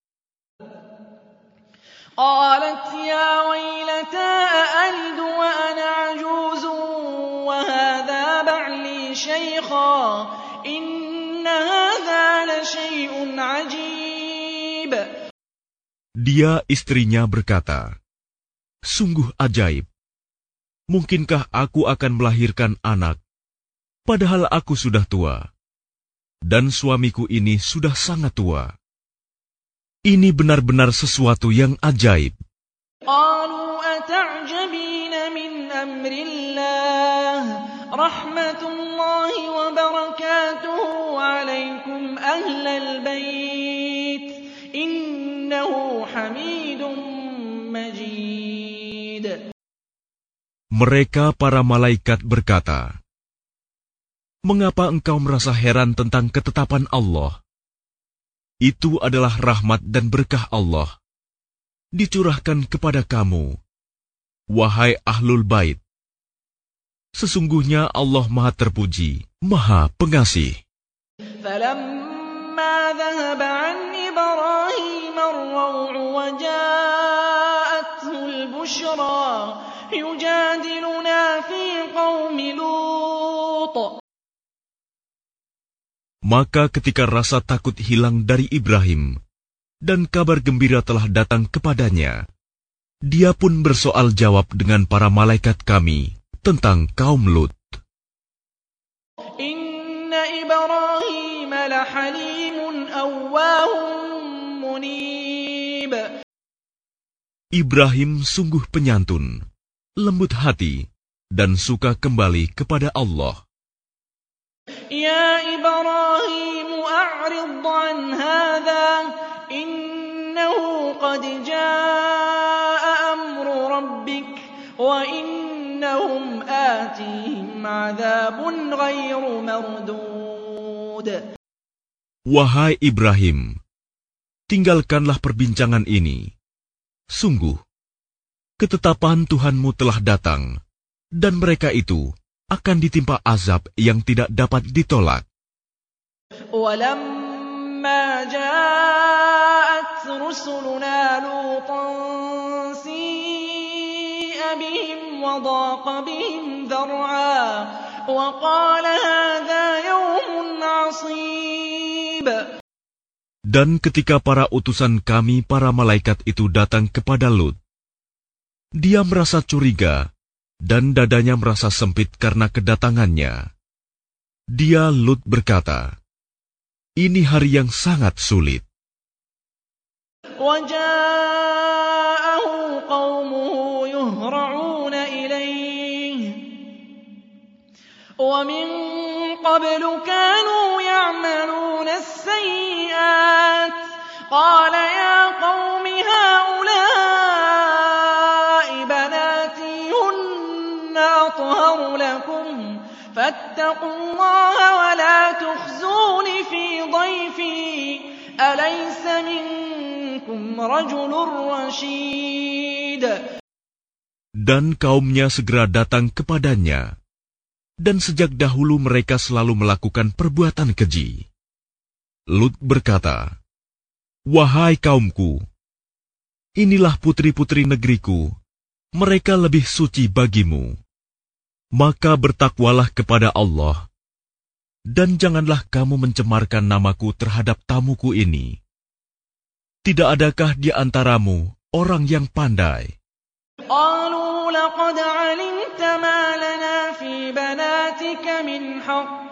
قالت يا ويلتى أألد وأنا عجوز وهذا بعلي شيخا إن هذا لشيء عجيب. Dia, istrinya, berkata, "Sungguh ajaib. Mungkinkah aku akan melahirkan anak, padahal aku sudah tua, dan suamiku ini sudah sangat tua. Ini benar-benar sesuatu yang ajaib." قالوا أتعجبين من أمر الله رحمة الله وبركاته عليكم أهل البيت إنه حميد مجيد. Mereka para malaikat berkata, "Mengapa engkau merasa heran tentang ketetapan Allah? Itu adalah rahmat dan berkah Allah, dicurahkan kepada kamu, wahai Ahlul Bait. Sesungguhnya Allah Maha Terpuji, Maha Pengasih." فَلَمَّا ذَهَبَ عَنْ إِبْرَاهِيمَ الرَّوْعُ وَجَاءَتْهُ الْبُشْرَىٰ يُجَادِلُنَا فِي قَوْمِ لُوطٍ. Maka ketika rasa takut hilang dari Ibrahim, dan kabar gembira telah datang kepadanya, dia pun bersoal jawab dengan para malaikat kami tentang kaum Lut. Inna Ibrahim lahalimun awwahum munib. Ibrahim sungguh penyantun, lembut hati, dan suka kembali kepada Allah. Ya Ibrahim a'rid an hadha innahu qad jaa amru rabbik wa innahum atihim adzabun ghairu mardud. Wahai Ibrahim, tinggalkanlah perbincangan ini. Sungguh, ketetapan Tuhanmu telah datang, dan mereka itu akan ditimpa azab yang tidak dapat ditolak. وَلَمَّا جَاءَتْ رُسُلُنَا لُوطًا سِيءَ بِهِمْ وَضَاقَ بِهِمْ ذَرْعًا وَقَالَ هَذَا يَوْمٌ عَصِيبٌ. Dan ketika para utusan kami, para malaikat itu datang kepada Lut, dia merasa curiga, dan dadanya merasa sempit karena kedatangannya. Dia, Lut, berkata, "Ini hari yang sangat sulit." وَجَاءَهُ قَوْمُهُ يُهْرَعُونَ إِلَيْهِ وَمِنْ قَبْلُ كَانُوا يَعْمَلُونَ السَّيِّئَاتِ قَالَ يَا قَوْمِ هَؤُلَاءِ بَنَاتِي هُنَّ أَطْهَرُ لَكُمْ فَاتَّقُوا اللَّهَ وَلَا تُخْزُونِ فِي ضَيْفِي أَلَيْسَ مِنكُمْ مِنكُمْ رَجُلٌ رَّشِيدٌ. Dan kaumnya segera datang kepadanya, dan sejak dahulu mereka selalu melakukan perbuatan keji. Lut berkata, "Wahai kaumku, inilah putri-putri negeriku, mereka lebih suci bagimu. Maka bertakwalah kepada Allah, dan janganlah kamu mencemarkan namaku terhadap tamuku ini. Tidak adakah di antaramu orang yang pandai?" قالوا لقد علمت ما لنا في بناتك من حق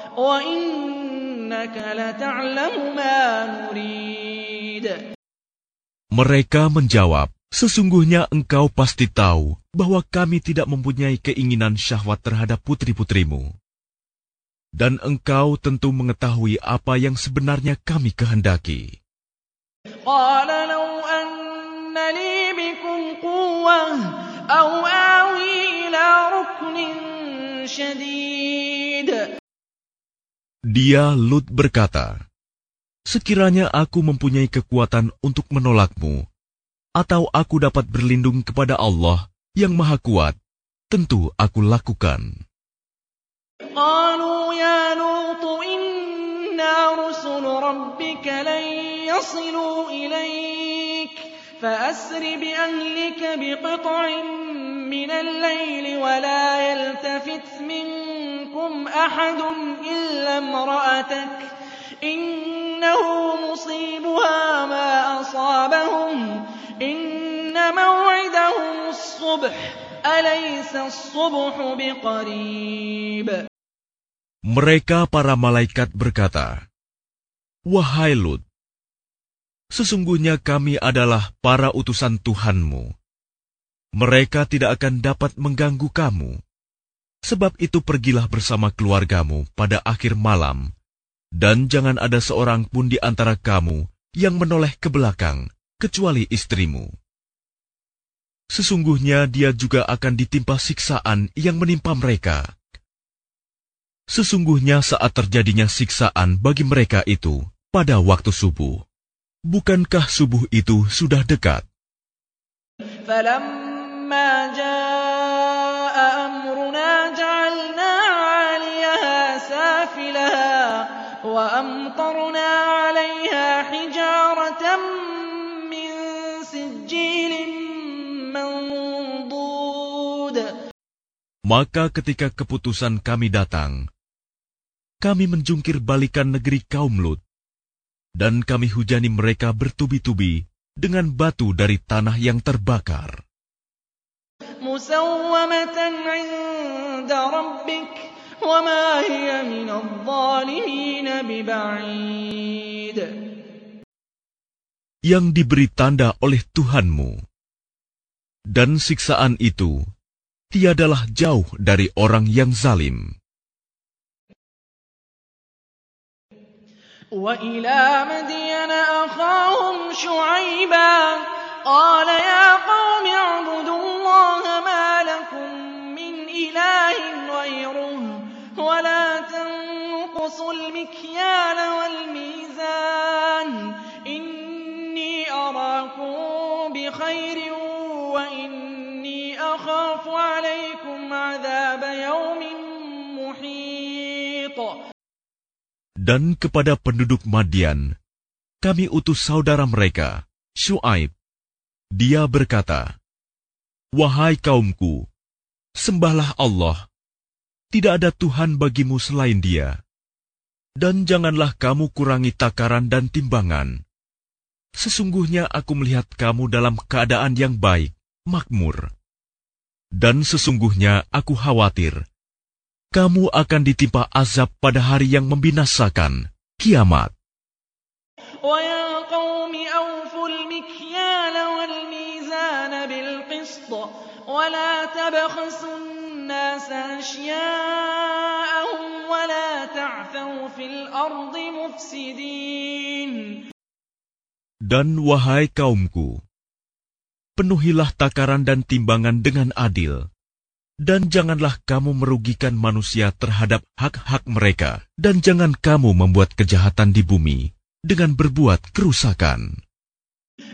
وإنك لتعلم ما نريد. Mereka menjawab, "Sesungguhnya engkau pasti tahu bahwa kami tidak mempunyai keinginan syahwat terhadap putri-putrimu. Dan engkau tentu mengetahui apa yang sebenarnya kami kehendaki." قال لو أن لي بكم قوة أو آوي إلى ركن شديد. Dia Lut berkata, "Sekiranya aku mempunyai kekuatan untuk menolakmu, atau aku dapat berlindung kepada Allah yang Maha Kuat, tentu aku lakukan." قالوا يا لوط إنا رسل ربك لن يصلوا إليك فأسر بأهلك بقطع من الليل ولا يلتفت منكم أحد إلا امرأتك إنه مصيبها ما أصابهم إن موعدهم الصبح أليس الصبح بقريب. Mereka para malaikat berkata, "Wahai Lut, sesungguhnya kami adalah para utusan Tuhanmu. Mereka tidak akan dapat mengganggu kamu. Sebab itu pergilah bersama keluargamu pada akhir malam, dan jangan ada seorang pun di antara kamu yang menoleh ke belakang, kecuali istrimu. Sesungguhnya dia juga akan ditimpa siksaan yang menimpa mereka. Sesungguhnya saat terjadinya siksaan bagi mereka itu pada waktu subuh. Bukankah subuh itu sudah dekat?" فَلَمَّا جَاءَ أَمْرُنَا جَعَلْنَا عَالِيَهَا سَافِلَهَا وَأَمْطَرْنَا عَلَيْهَا حِجَارَةً مِّن سِجِّيلٍ مَّنضُودٍ. Maka ketika keputusan kami datang, kami menjungkir balikan negeri kaum Lut, dan kami hujani mereka bertubi-tubi dengan batu dari tanah yang terbakar. مُّسَوَّمَةً عِندَ رَبِّكَ وَمَا هِيَ مِنَ الظَّالِمِينَ بِبَعِيدٍ. Yang diberi tanda oleh Tuhanmu, dan siksaan itu tiadalah jauh dari orang yang zalim. وَإِلَى مَدْيَنَ أَخَاهُمْ شُعَيْبًا قَالَ يَا قَوْمِ اعْبُدُوا اللَّهَ مَا لَكُم مِّنْ إِلَٰهٍ غَيْرُهُ وَلَا تَنقُصُوا الْمِكْيَالَ وَالْمِيزَانَ إِنِّي أَرَاكُم بِخَيْرٍ وَإِنِّي أَخَافُ عَلَيْكُمْ عَذَابَ يَوْمٍ مُّحِيطٍ. Dan kepada penduduk Madian, kami utus saudara mereka, Syuaib. Dia berkata, "Wahai kaumku, sembahlah Allah. Tidak ada Tuhan bagimu selain Dia. Dan janganlah kamu kurangi takaran dan timbangan. Sesungguhnya aku melihat kamu dalam keadaan yang baik, makmur. Dan sesungguhnya aku khawatir kamu akan ditimpa azab pada hari yang membinasakan, kiamat." وَيَا قَوْمِ أَوْفُوا الْمِكْيَالَ وَالْمِيزَانَ بِالْقِسْطِ وَلَا تَبْخَسُوا النَّاسَ أَشْيَاءَهُمْ وَلَا تَعْثَوْا فِي الْأَرْضِ مُفْسِدِينَ. Dan wahai kaumku, penuhilah takaran dan timbangan dengan adil, dan janganlah kamu merugikan manusia terhadap hak-hak mereka, dan jangan kamu membuat kejahatan di bumi dengan berbuat kerusakan.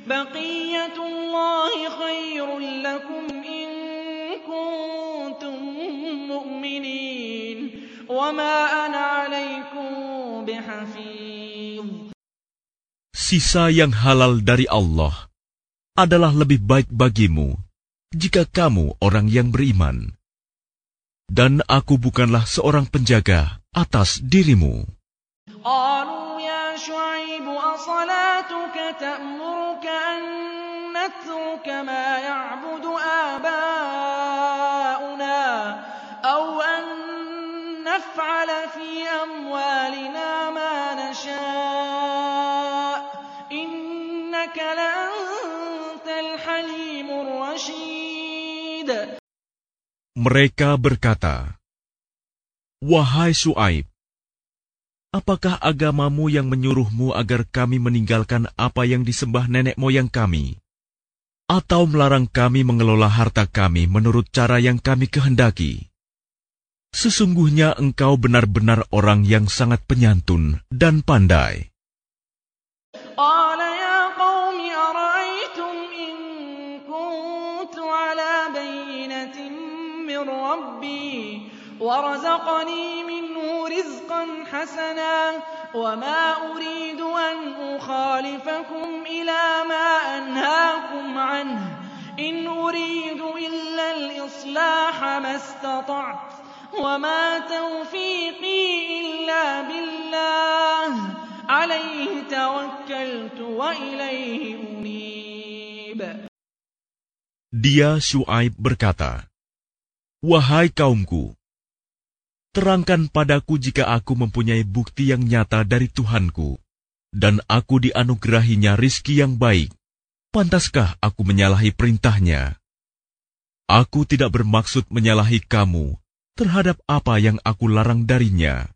بقية الله خير لكم إن كنتم مؤمنين وما أنا عليكم بحفيظ. Sisa yang halal dari Allah adalah lebih baik bagimu jika kamu orang yang beriman. Dan aku bukanlah seorang penjaga atas dirimu. قالوا يا شعيب أصلاتك تأمرك أن نترك ما يعبد آباؤنا أو أن نفعل في أموالنا ما نشاء إنك لأنت الحليم الرشيد. Mereka berkata, "Wahai Syuaib, apakah agamamu yang menyuruhmu agar kami meninggalkan apa yang disembah nenek moyang kami, atau melarang kami mengelola harta kami menurut cara yang kami kehendaki? Sesungguhnya engkau benar-benar orang yang sangat penyantun dan pandai." قال يا قوم أرأيتم إن كنت على بينة من ربي ورزقني منه رزقا حسنا وما أريد أن أخالفكم إلى ما أنهاكم عنه إن أريد إلا الإصلاح ما استطعت وما توفيقي إلا بالله عليه توكلت وإليه أنيب. Dia Syuaib berkata, "Wahai kaumku, terangkan padaku jika aku mempunyai bukti yang nyata dari Tuhanku, dan aku dianugerahinya rizki yang baik. Pantaskah aku menyalahi perintahnya? Aku tidak bermaksud menyalahi kamu terhadap apa yang aku larang darinya.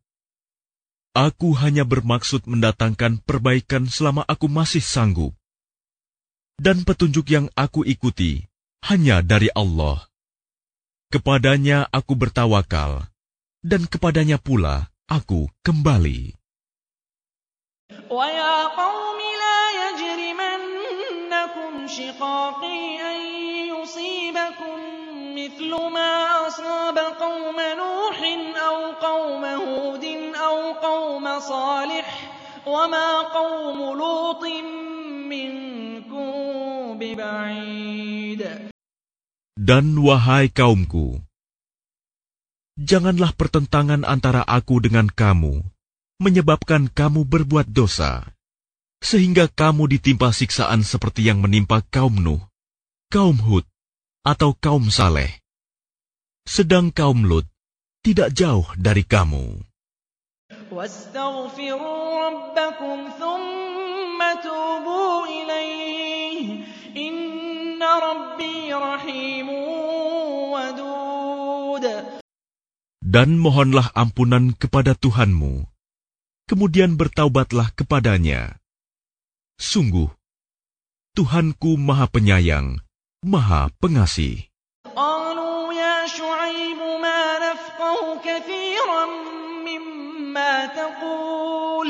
Aku hanya bermaksud mendatangkan perbaikan selama aku masih sanggup. Dan petunjuk yang aku ikuti hanya dari Allah. Kepadanya aku bertawakal, dan kepadanya pula aku kembali." وَيَا قَوْمِ لَا يَجْرِمَنَّكُمْ شِقَاقِي أَن يُصِيبَكُم مِّثْلُ مَا أَصَابَ قَوْمَ نُوحٍ أَوْ قَوْمَ هُودٍ أَوْ قَوْمَ صَالِحٍ وَمَا قَوْمُ لُوطٍ مِّنكُم بِبَعِيدٍ. Dan wahai kaumku, janganlah pertentangan antara aku dengan kamu menyebabkan kamu berbuat dosa, sehingga kamu ditimpa siksaan seperti yang menimpa kaum Nuh, kaum Hud, atau kaum Saleh. Sedang kaum Lut tidak jauh dari kamu. وَاسْتَغْفِرُوا رَبَّكُمْ ثُمَّ تُوبُوا إِلَيْهِ إِنَّ رَبِّي رَحِيمٌ وَدُودٌ. Dan mohonlah ampunan kepada Tuhanmu, kemudian bertaubatlah kepadanya. Sungguh, Tuhanku Maha Penyayang, Maha Pengasih. قالوا يا شعيب ما نفقه كثيرا مما تقول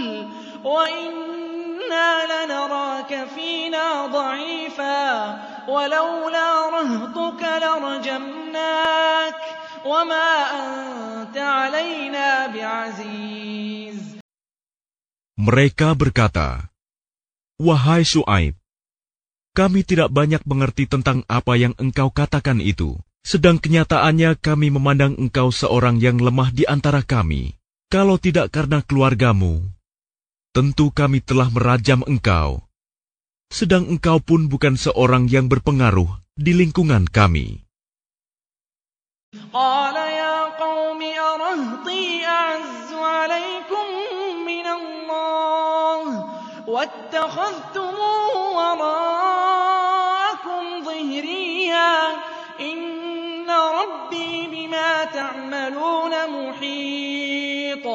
وإنا لنراك فينا ضعيفا ولولا رهطك لرجمناك وما أنت علينا بعزيز. Mereka berkata, "Wahai Syuaib, kami tidak banyak mengerti tentang apa yang engkau katakan itu. Sedang kenyataannya kami memandang engkau seorang yang lemah di antara kami. Kalau tidak karena keluargamu, tentu kami telah merajam engkau. Sedang engkau pun bukan seorang yang berpengaruh di lingkungan kami." قال يا قوم أرهطي أعز عليكم من الله واتخذتموه وراءكم ظهريا إن ربي بما تعملون محيط.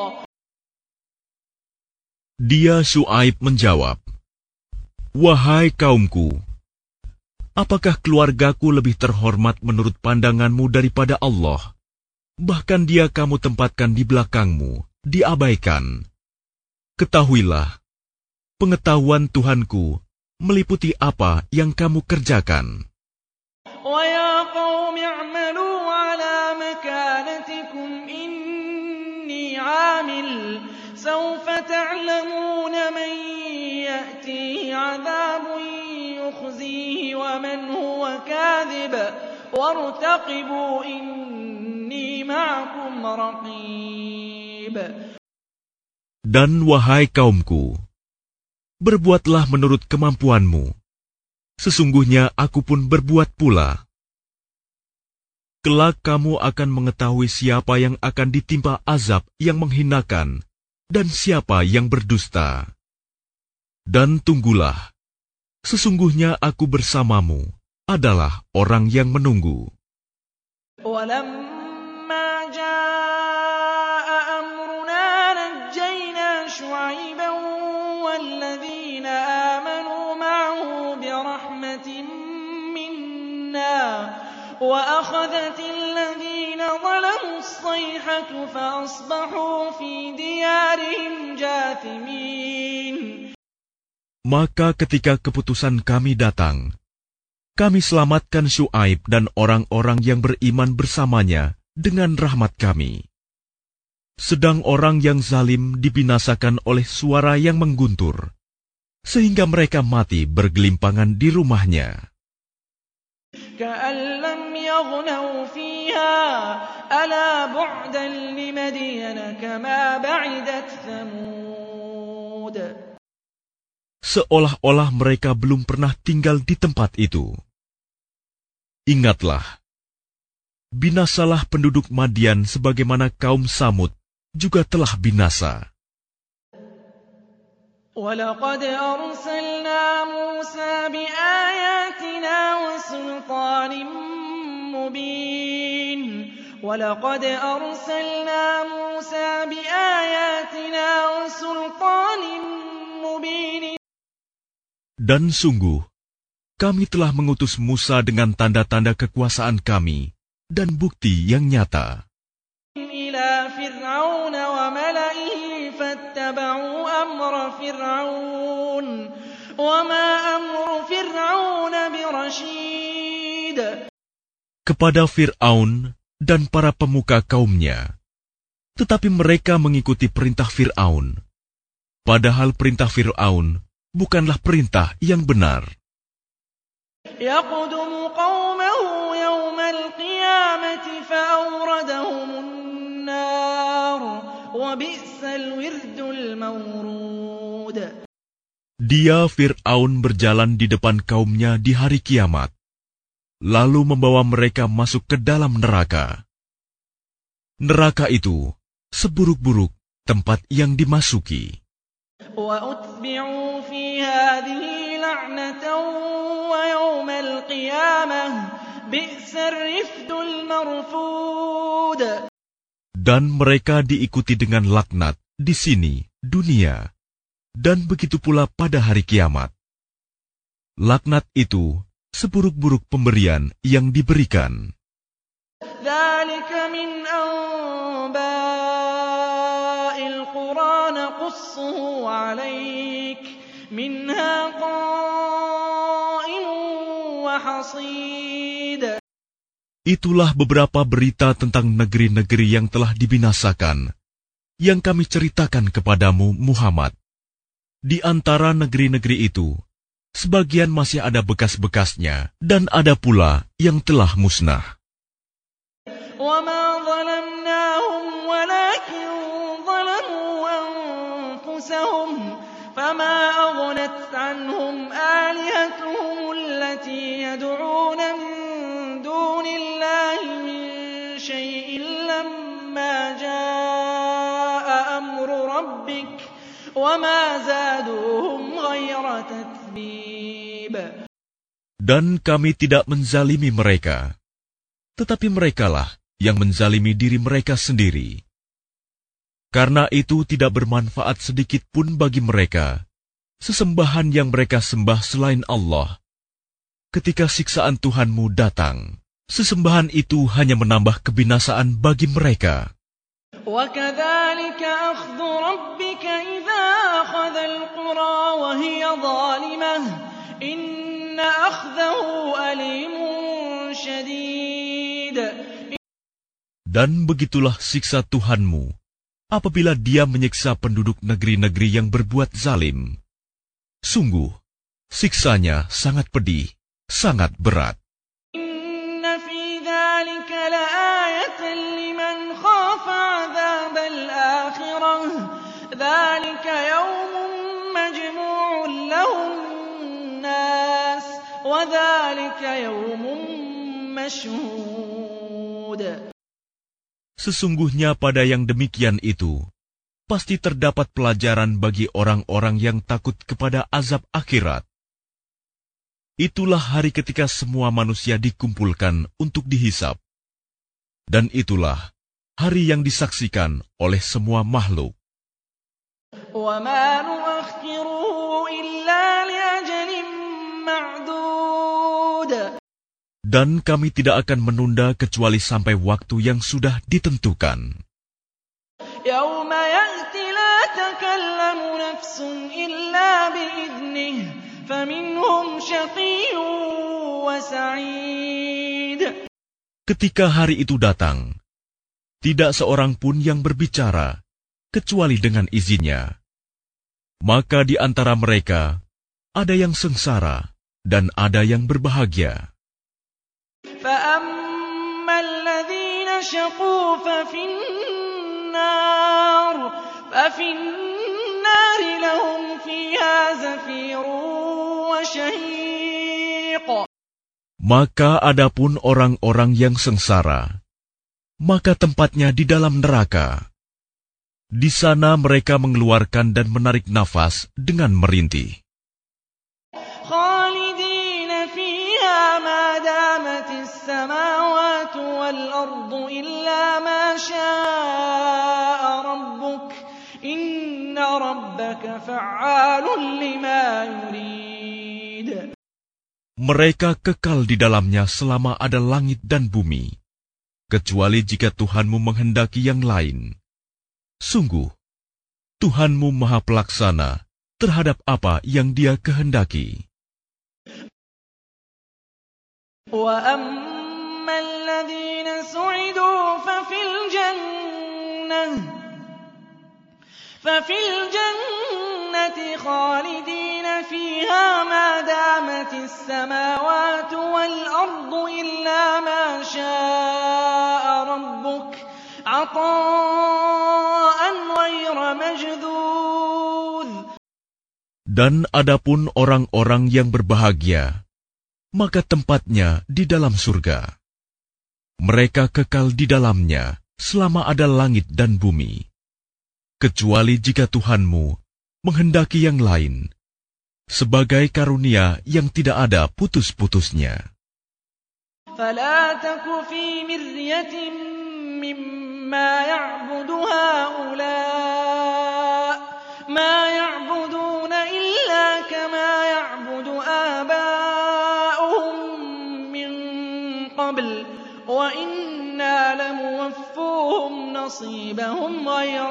Dia Syuaib menjawab, "Wahai kaumku, apakah keluargaku lebih terhormat menurut pandanganmu daripada Allah? Bahkan dia kamu tempatkan di belakangmu, diabaikan. Ketahuilah, pengetahuan Tuhanku meliputi apa yang kamu kerjakan. وَيَا قَوْمِ اعْمَلُوا عَلَى مَكَانَتِكُمْ إِنِّي عَامِلٌ سَوْفَ تَعْلَمُونَ مَن يَأْتِيهِ عَذَابٌ يُخْزِيهِ وَمَنْ هُوَ كَاذِبٌ وَارْتَقِبُوا إِنِّي مَعَكُمْ رَقِيبٌ. Dan wahai kaumku, berbuatlah menurut kemampuanmu. Sesungguhnya aku pun berbuat pula. Kelak kamu akan mengetahui siapa yang akan ditimpa azab yang menghinakan dan siapa yang berdusta. Dan tunggulah, sesungguhnya aku bersamamu adalah orang yang menunggu. وَلَمَّا جَاءَ أَمْرُنَا نَجَّيْنَا شُعَيْبًا وَالَّذِينَ آمَنُوا مَعَهُ بِرَحْمَةٍ مِّنَّا وَأَخَذَتِ الَّذِينَ ظَلَمُوا الصَّيْحَةُ فَأَصْبَحُوا فِي دِيَارِهِمْ جَاثِمِينَ. Maka ketika keputusan kami datang, kami selamatkan Syuaib dan orang-orang yang beriman bersamanya dengan rahmat kami. Sedang orang yang zalim dibinasakan oleh suara yang mengguntur, sehingga mereka mati bergelimpangan di rumahnya. كَأَن لَّمْ يَغْنَوْا فِيهَا أَلَا بُعْدًا لِّمَدْيَنَ كَمَا بَعِدَتْ ثَمُودُ. Seolah-olah mereka belum pernah tinggal di tempat itu. Ingatlah, binasalah penduduk Madian sebagaimana kaum Samud juga telah binasa. وَلَقَدْ أَرْسَلْنَا مُوسَىٰ بِآيَاتِنَا وَسُلْطَانٍ مُّبِينٍ وَلَقَدْ أَرْسَلْنَا مُوسَىٰ بِآيَاتِنَا وَسُلْطَانٍ مُّبِينٍ. Dan sungguh, kami telah mengutus Musa dengan tanda-tanda kekuasaan kami dan bukti yang nyata. إِلَىٰ فِرْعَوْنَ وَمَلَئِهِ فَاتَّبَعُوا أَمْرَ فِرْعَوْنَ وَمَا أَمْرُ فِرْعَوْنَ بِرَشِيدٍ. Kepada Fir'aun dan para pemuka kaumnya, tetapi mereka mengikuti perintah Fir'aun, padahal perintah Fir'aun bukanlah perintah yang benar. يَقْدُمُ قَوْمَهُ يَوْمَ الْقِيَامَةِ فَأَوْرَدَهُمُ النَّارَ وَبِئْسَ الْوِرْدُ الْمَوْرُودُ. Dia Fir'aun berjalan di depan kaumnya di hari kiamat, lalu membawa mereka masuk ke dalam neraka. Neraka itu seburuk-buruk tempat yang dimasuki. وَأُتْبِعُوا فِي هَٰذِهِ لَعْنَةً وَيَوْمَ الْقِيَامَةِ بِئْسَ الرِّفْدُ الْمَرْفُودُ. Dan mereka diikuti dengan laknat di sini, dunia, dan begitu pula pada hari kiamat. Laknat itu seburuk-buruk pemberian yang diberikan. ذَلِكَ مِنْ أَنبَاءِ الْقُرَىٰ نَقُصُّهُ عَلَيْكَ مِنْهَا قَائِمٌ وَحَصِيدٌ. Itulah beberapa berita tentang negeri-negeri yang telah dibinasakan, yang kami ceritakan kepadamu, Muhammad. Di antara negeri-negeri itu, sebagian masih ada bekas-bekasnya, dan ada pula yang telah musnah. وَمَا ظَلَمْنَاهُمْ وَلَٰكِن ظَلَمُوا أَنفُسَهُمْ فَمَا أَغْنَتْ عَنْهُمْ آلِهَتُهُمُ الَّتِي يَدْعُونَ مِن دُونِ اللَّهِ مِن شَيْءٍ لَّمَّا جَاءَ أَمْرُ رَبِّكَ وَمَا زَادُوهُمْ غَيْرَ تَتْبِيبٍ. Dan kami tidak menzalimi mereka, tetapi merekalah yang menzalimi diri mereka sendiri. Karena itu tidak bermanfaat sedikit pun bagi mereka sesembahan yang mereka sembah selain Allah. Ketika siksaan Tuhanmu datang, sesembahan itu hanya menambah kebinasaan bagi mereka. وَكَذَلِكَ أَخْذُ رَبِّكَ إِذَا أَخَذَ الْقُرَىٰ وَهِيَ ظَالِمَةٌ إِنَّ أَخْذَهُ أَلِيمٌ شَدِيدٌ. Dan begitulah siksa Tuhanmu apabila Dia menyiksa penduduk negeri-negeri yang berbuat zalim. Sungguh, siksanya sangat pedih, sangat berat. Inna fi dzalika laayatan liman khafa 'adzabal akhirah. Dzalika yaumun majmu'un lahun nas wa dzalika yaumun mashhud. Sesungguhnya pada yang demikian itu, pasti terdapat pelajaran bagi orang-orang yang takut kepada azab akhirat. Itulah hari ketika semua manusia dikumpulkan untuk dihisap. Dan itulah hari yang disaksikan oleh semua makhluk. وَمَا نُؤَخِّرُهُ إِلَّا لِأَجَلٍ مَّعْدُودٍ. Dan kami tidak akan menunda kecuali sampai waktu yang sudah ditentukan. يَوْمَ يَأْتِ لَا تَكَلَّمُ نَفْسٌ إِلَّا بِإِذْنِهِ فَمِنْهُمْ شَقِيٌّ وَسَعِيدٌ. Ketika hari itu datang, tidak seorang pun yang berbicara kecuali dengan izinnya. Maka di antara mereka ada yang sengsara dan ada yang berbahagia. فَأَمَّا الَّذِينَ شَقُوا فَفِي النَّارِ فَفِي النَّارِ لَهُمْ فِيهَا زَفِيرٌ وَشَهِيقٌ. Maka adapun orang-orang yang sengsara, maka tempatnya di dalam neraka. Di sana mereka mengeluarkan dan menarik nafas dengan merintih. خَالِدِينَ فِيهَا مَا دَامَتِ السَّمَاوَاتُ وَالْأَرْضُ إِلَّا مَا شَاءَ رَبُّكَ إِنَّ رَبَّكَ فَعَّالٌ لِمَا يُرِيدُ. Mereka kekal di dalamnya selama ada langit dan bumi, kecuali jika Tuhanmu menghendaki yang lain. Sungguh, Tuhanmu Maha Pelaksana terhadap apa yang Dia kehendaki. وَأَمَّا الَّذِينَ سُعِدُوا فَفِي الْجَنَّةِ فَفِي الْجَنَّةِ خَالِدِينَ فِيهَا مَا دَامَتِ السَّمَاوَاتُ وَالْأَرْضُ إِلَّا مَا شَاءَ رَبُّكَ عَطَاءً غَيْرَ مَجْذُوذٍ. Dan adapun orang-orang yang berbahagia, maka tempatnya di dalam surga. Mereka kekal di dalamnya selama ada langit dan bumi, kecuali jika Tuhanmu menghendaki yang lain, sebagai karunia yang tidak ada putus-putusnya. فَلَا تَكُ فِي مِرْيَةٍ مِّمَّا يَعْبُدُ هَٰؤُلَاءِ مَا يَعْبُدُونَ إِلَّا كَمَا يَعْبُدُ آبَاؤُهُم مِّن قَبْلُ وَإِنَّا لَمُوَفُّوهُمْ نَصِيبَهُمْ غَيْرَ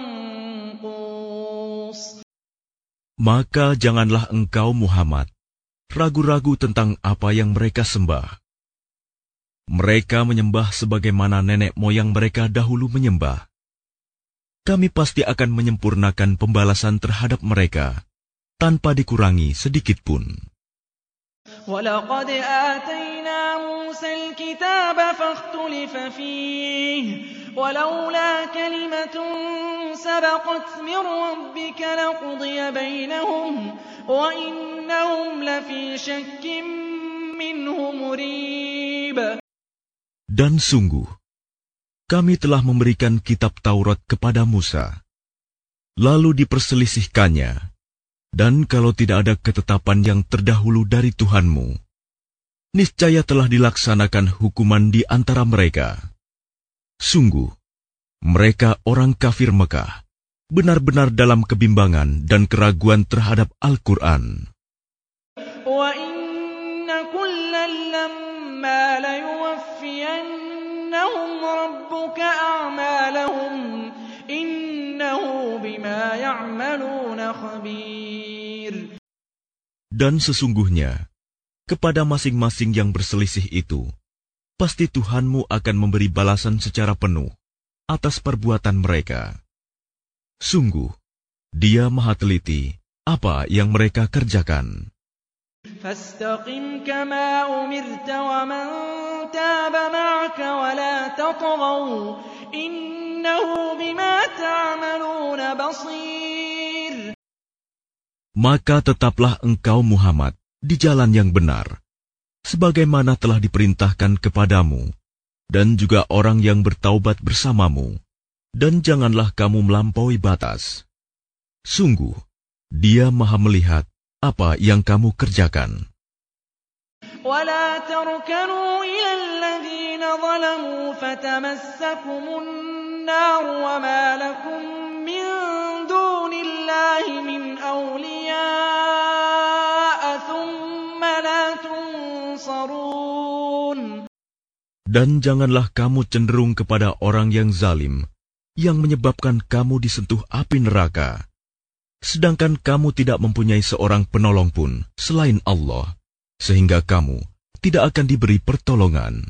مَنقُوصٍ. Maka janganlah engkau Muhammad ragu-ragu tentang apa yang mereka sembah. Mereka menyembah sebagaimana nenek moyang mereka dahulu menyembah. Kami pasti akan menyempurnakan pembalasan terhadap mereka tanpa dikurangi sedikit pun. وَلَقَدْ آتَيْنَا مُوسَى الْكِتَابَ فَاخْتُلِفَ فِيهِ وَلَوْلَا كَلِمَةٌ سَبَقَتْ مِنْ رَبِّكَ لَقُضِيَ بَيْنَهُمْ وَإِنَّهُمْ لَفِي شَكٍّ مِّنْهُ مُرِيبٍ. Dan sungguh, kami telah memberikan kitab Taurat kepada Musa, lalu diperselisihkannya, dan kalau tidak ada ketetapan yang terdahulu dari Tuhanmu, niscaya telah dilaksanakan hukuman di antara mereka. Sungguh, mereka orang kafir Mekah, benar-benar dalam kebimbangan dan keraguan terhadap Al-Quran. وَإِنَّ كُلًّا لَّمَّا لَيُوَفِّيَنَّهُمْ رَبُّكَ أَعْمَالَهُمْ إِنَّهُ بِمَا يَعْمَلُونَ خَبِيرٌ. Dan sesungguhnya, kepada masing-masing yang berselisih itu, pasti Tuhanmu akan memberi balasan secara penuh atas perbuatan mereka. Sungguh, Dia Maha Teliti apa yang mereka kerjakan. فاستقم كما أمرت ومن تاب معك ولا تطغوا إنه بما تعملون بصير. Maka tetaplah engkau Muhammad di jalan yang benar, sebagaimana telah diperintahkan kepadamu, dan juga orang yang bertaubat bersamamu, dan janganlah kamu melampaui batas. Sungguh, Dia Maha melihat apa yang kamu kerjakan. ولا تركنوا إلى الذين ظلموا فتمسكم النار وما لكم من دون الله من أولياء ثم لا تنصرون. Dan janganlah kamu cenderung kepada orang yang zalim, yang menyebabkan kamu disentuh api neraka, sedangkan kamu tidak mempunyai seorang penolong pun selain Allah, sehingga kamu tidak akan diberi pertolongan.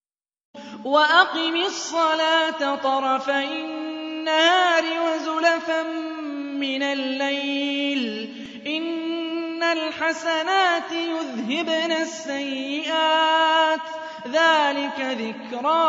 وَأَقِمِ الصَّلَاةَ طَرَفَيِ النَّهَارِ وَزُلَفًا مِّنَ اللَّيْلِ إِنَّ الْحَسَنَاتِ يُذْهِبْنَ السَّيِّئَاتِ ذَلِكَ ذِكْرَى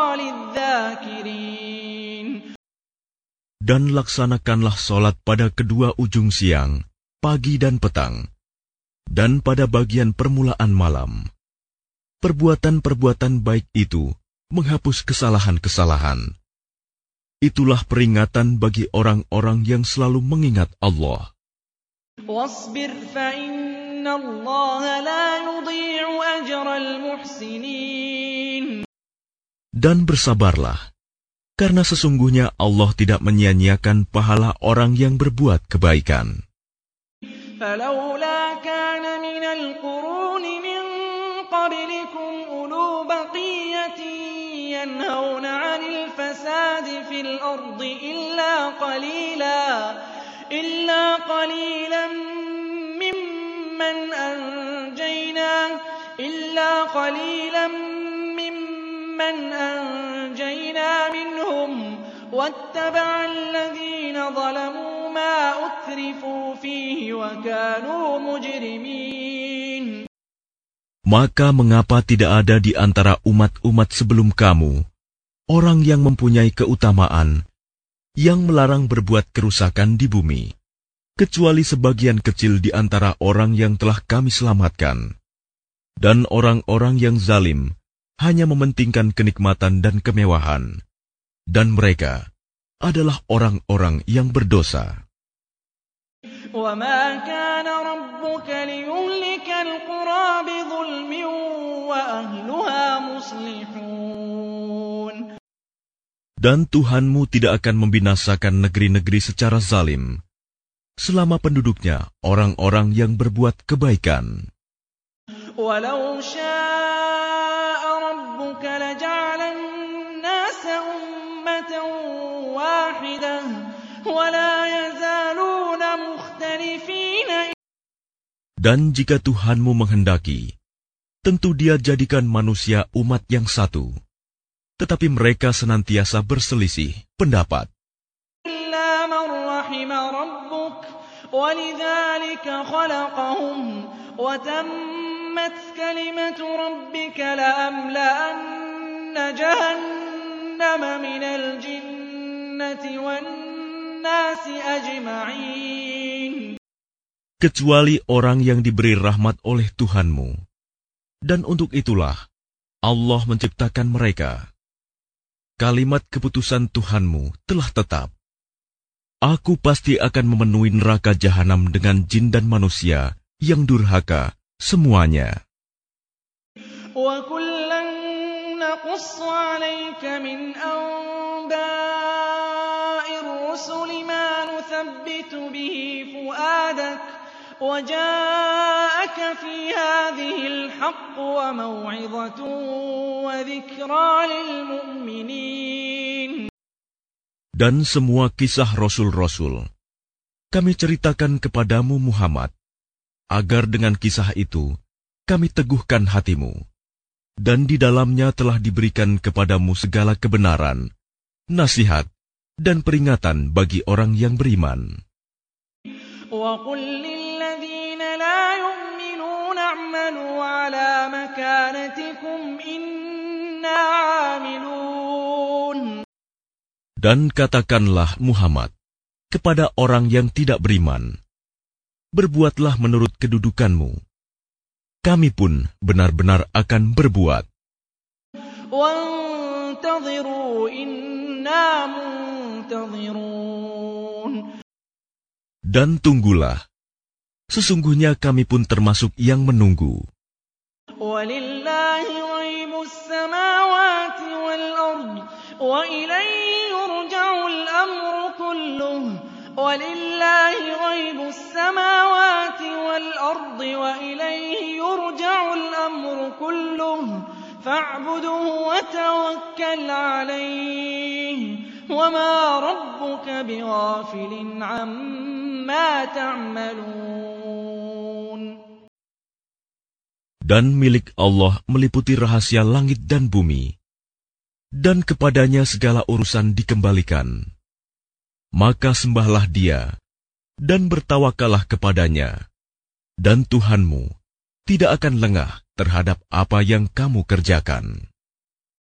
لِلذَّاكِرِينَ. Dan laksanakanlah solat pada kedua ujung siang, pagi dan petang, dan pada bagian permulaan malam. Perbuatan-perbuatan baik itu menghapus kesalahan-kesalahan. Itulah peringatan bagi orang-orang yang selalu mengingat Allah. وَاصْبِرْ فَإِنَّ اللَّهَ لَا يُضِيعُ أَجْرَ الْمُحْسِنِينَ. Dan bersabarlah, karena sesungguhnya Allah tidak menyia-nyiakan pahala orang yang berbuat kebaikan. فَلَوْلَا كَانَ مِنَ الْقُرُونِ مِنْ قَبْلِكُمْ أُولُو بَقِيَّةٍ يَنْهَوْنَ عَنِ الْفَسَادِ فِي الْأَرْضِ إِلَّا قَلِيلًا إِلَّا قَلِيلًا مِّمَّنْ أَنْجَيْنَا إِلَّا قَلِيلًا مِّمَّنْ أَنْجَيْنَا مِنْهُمْ وَاتَّبَعَ الَّذِينَ ظَلَمُوا مَا أُتْرِفُوا فِيهِ وَكَانُوا مُجْرِمِينَ. Maka mengapa tidak ada di antara umat-umat sebelum kamu orang yang mempunyai keutamaan, yang melarang berbuat kerusakan di bumi, kecuali sebagian kecil di antara orang yang telah kami selamatkan. Dan orang-orang yang zalim hanya mementingkan kenikmatan dan kemewahan, dan mereka adalah orang-orang yang berdosa. وَمَا كَانَ رَبُّكَ لِيُهْلِكَ الْقُرَىٰ بِظُلْمٍ وَأَهْلُهَا مُصْلِحُونَ. Dan Tuhanmu tidak akan membinasakan negeri-negeri secara zalim, selama penduduknya orang-orang yang berbuat kebaikan. وَلَوْ شَاءَ رَبُّكَ لَجَعَلَ النَّاسَ أُمَّةً وَاحِدَةً وَلَا يَزَالُونَ مُخْتَلِفِينَ. Dan jika Tuhanmu menghendaki, tentu Dia jadikan manusia umat yang satu, tetapi mereka senantiasa berselisih pendapat. إِلَّا مَنْ رَحِمَ رَبُّكَ وَلِذَلِكَ خَلَقَهُمْ وَتَمَّتْ كَلِمَةُ رَبِّكَ لَأَمْلَأَنَّ جَهَنَّمَ مِنَ الْجِنَّةِ وَالنَّاسِ أَجْمَعِينَ. Kecuali orang yang diberi rahmat oleh Tuhanmu, dan untuk itulah Allah menciptakan mereka. Kalimat keputusan Tuhanmu telah tetap. Aku pasti akan memenuhi neraka jahanam dengan jin dan manusia yang durhaka semuanya. وَكُلًّا نَّقُصُّ عَلَيْكَ مِنْ أَنبَاءِ الرُّسُلِ مَا نُثَبِّتُ بِهِ فُؤَادَكَ وَجَاءَكَ فِي هَٰذِهِ الْحَقُّ وَمَوْعِظَةٌ وَذِكْرَىٰ لِلْمُؤْمِنِينَ. Dan semua kisah Rasul-Rasul kami ceritakan kepadamu Muhammad agar dengan kisah itu kami teguhkan hatimu, dan di dalamnya telah diberikan kepadamu segala kebenaran, nasihat, dan peringatan bagi orang yang beriman. وَقُلْ لِلَّذِينَ لَا يُؤْمِنُونَ اعْمَلُوا عَلَى مَكَانَتِكُمْ إِنَّا عَامِلُونَ. Dan katakanlah Muhammad kepada orang yang tidak beriman, berbuatlah menurut kedudukanmu. Kami pun benar-benar akan berbuat. وَانْتَظِرُوا إِنَّا مُنْتَظِرُونَ. Dan tunggulah, sesungguhnya kami pun termasuk yang menunggu. وَلِلَّهِ غَيْبُ السَّمَاوَاتِ وَالْأَرْضِ وَإِلَيْهِ يُرْجَعُ الْأَمْرُ كُلُّهُ وَلِلَّهِ غَيْبُ السَّمَاوَاتِ وَالْأَرْضِ وَإِلَيْهِ يُرْجَعُ الْأَمْرُ كُلُّهُ فَاعْبُدْهُ وَتَوَكَّلْ عَلَيْهِ وَمَا رَبُّكَ بِغَافِلٍ عَمَّا تَعْمَلُونَ. Dan milik Allah meliputi rahasia langit dan bumi, dan kepadanya segala urusan dikembalikan. Maka sembahlah Dia, dan bertawakallah kepadanya, dan Tuhanmu tidak akan lengah terhadap apa yang kamu kerjakan.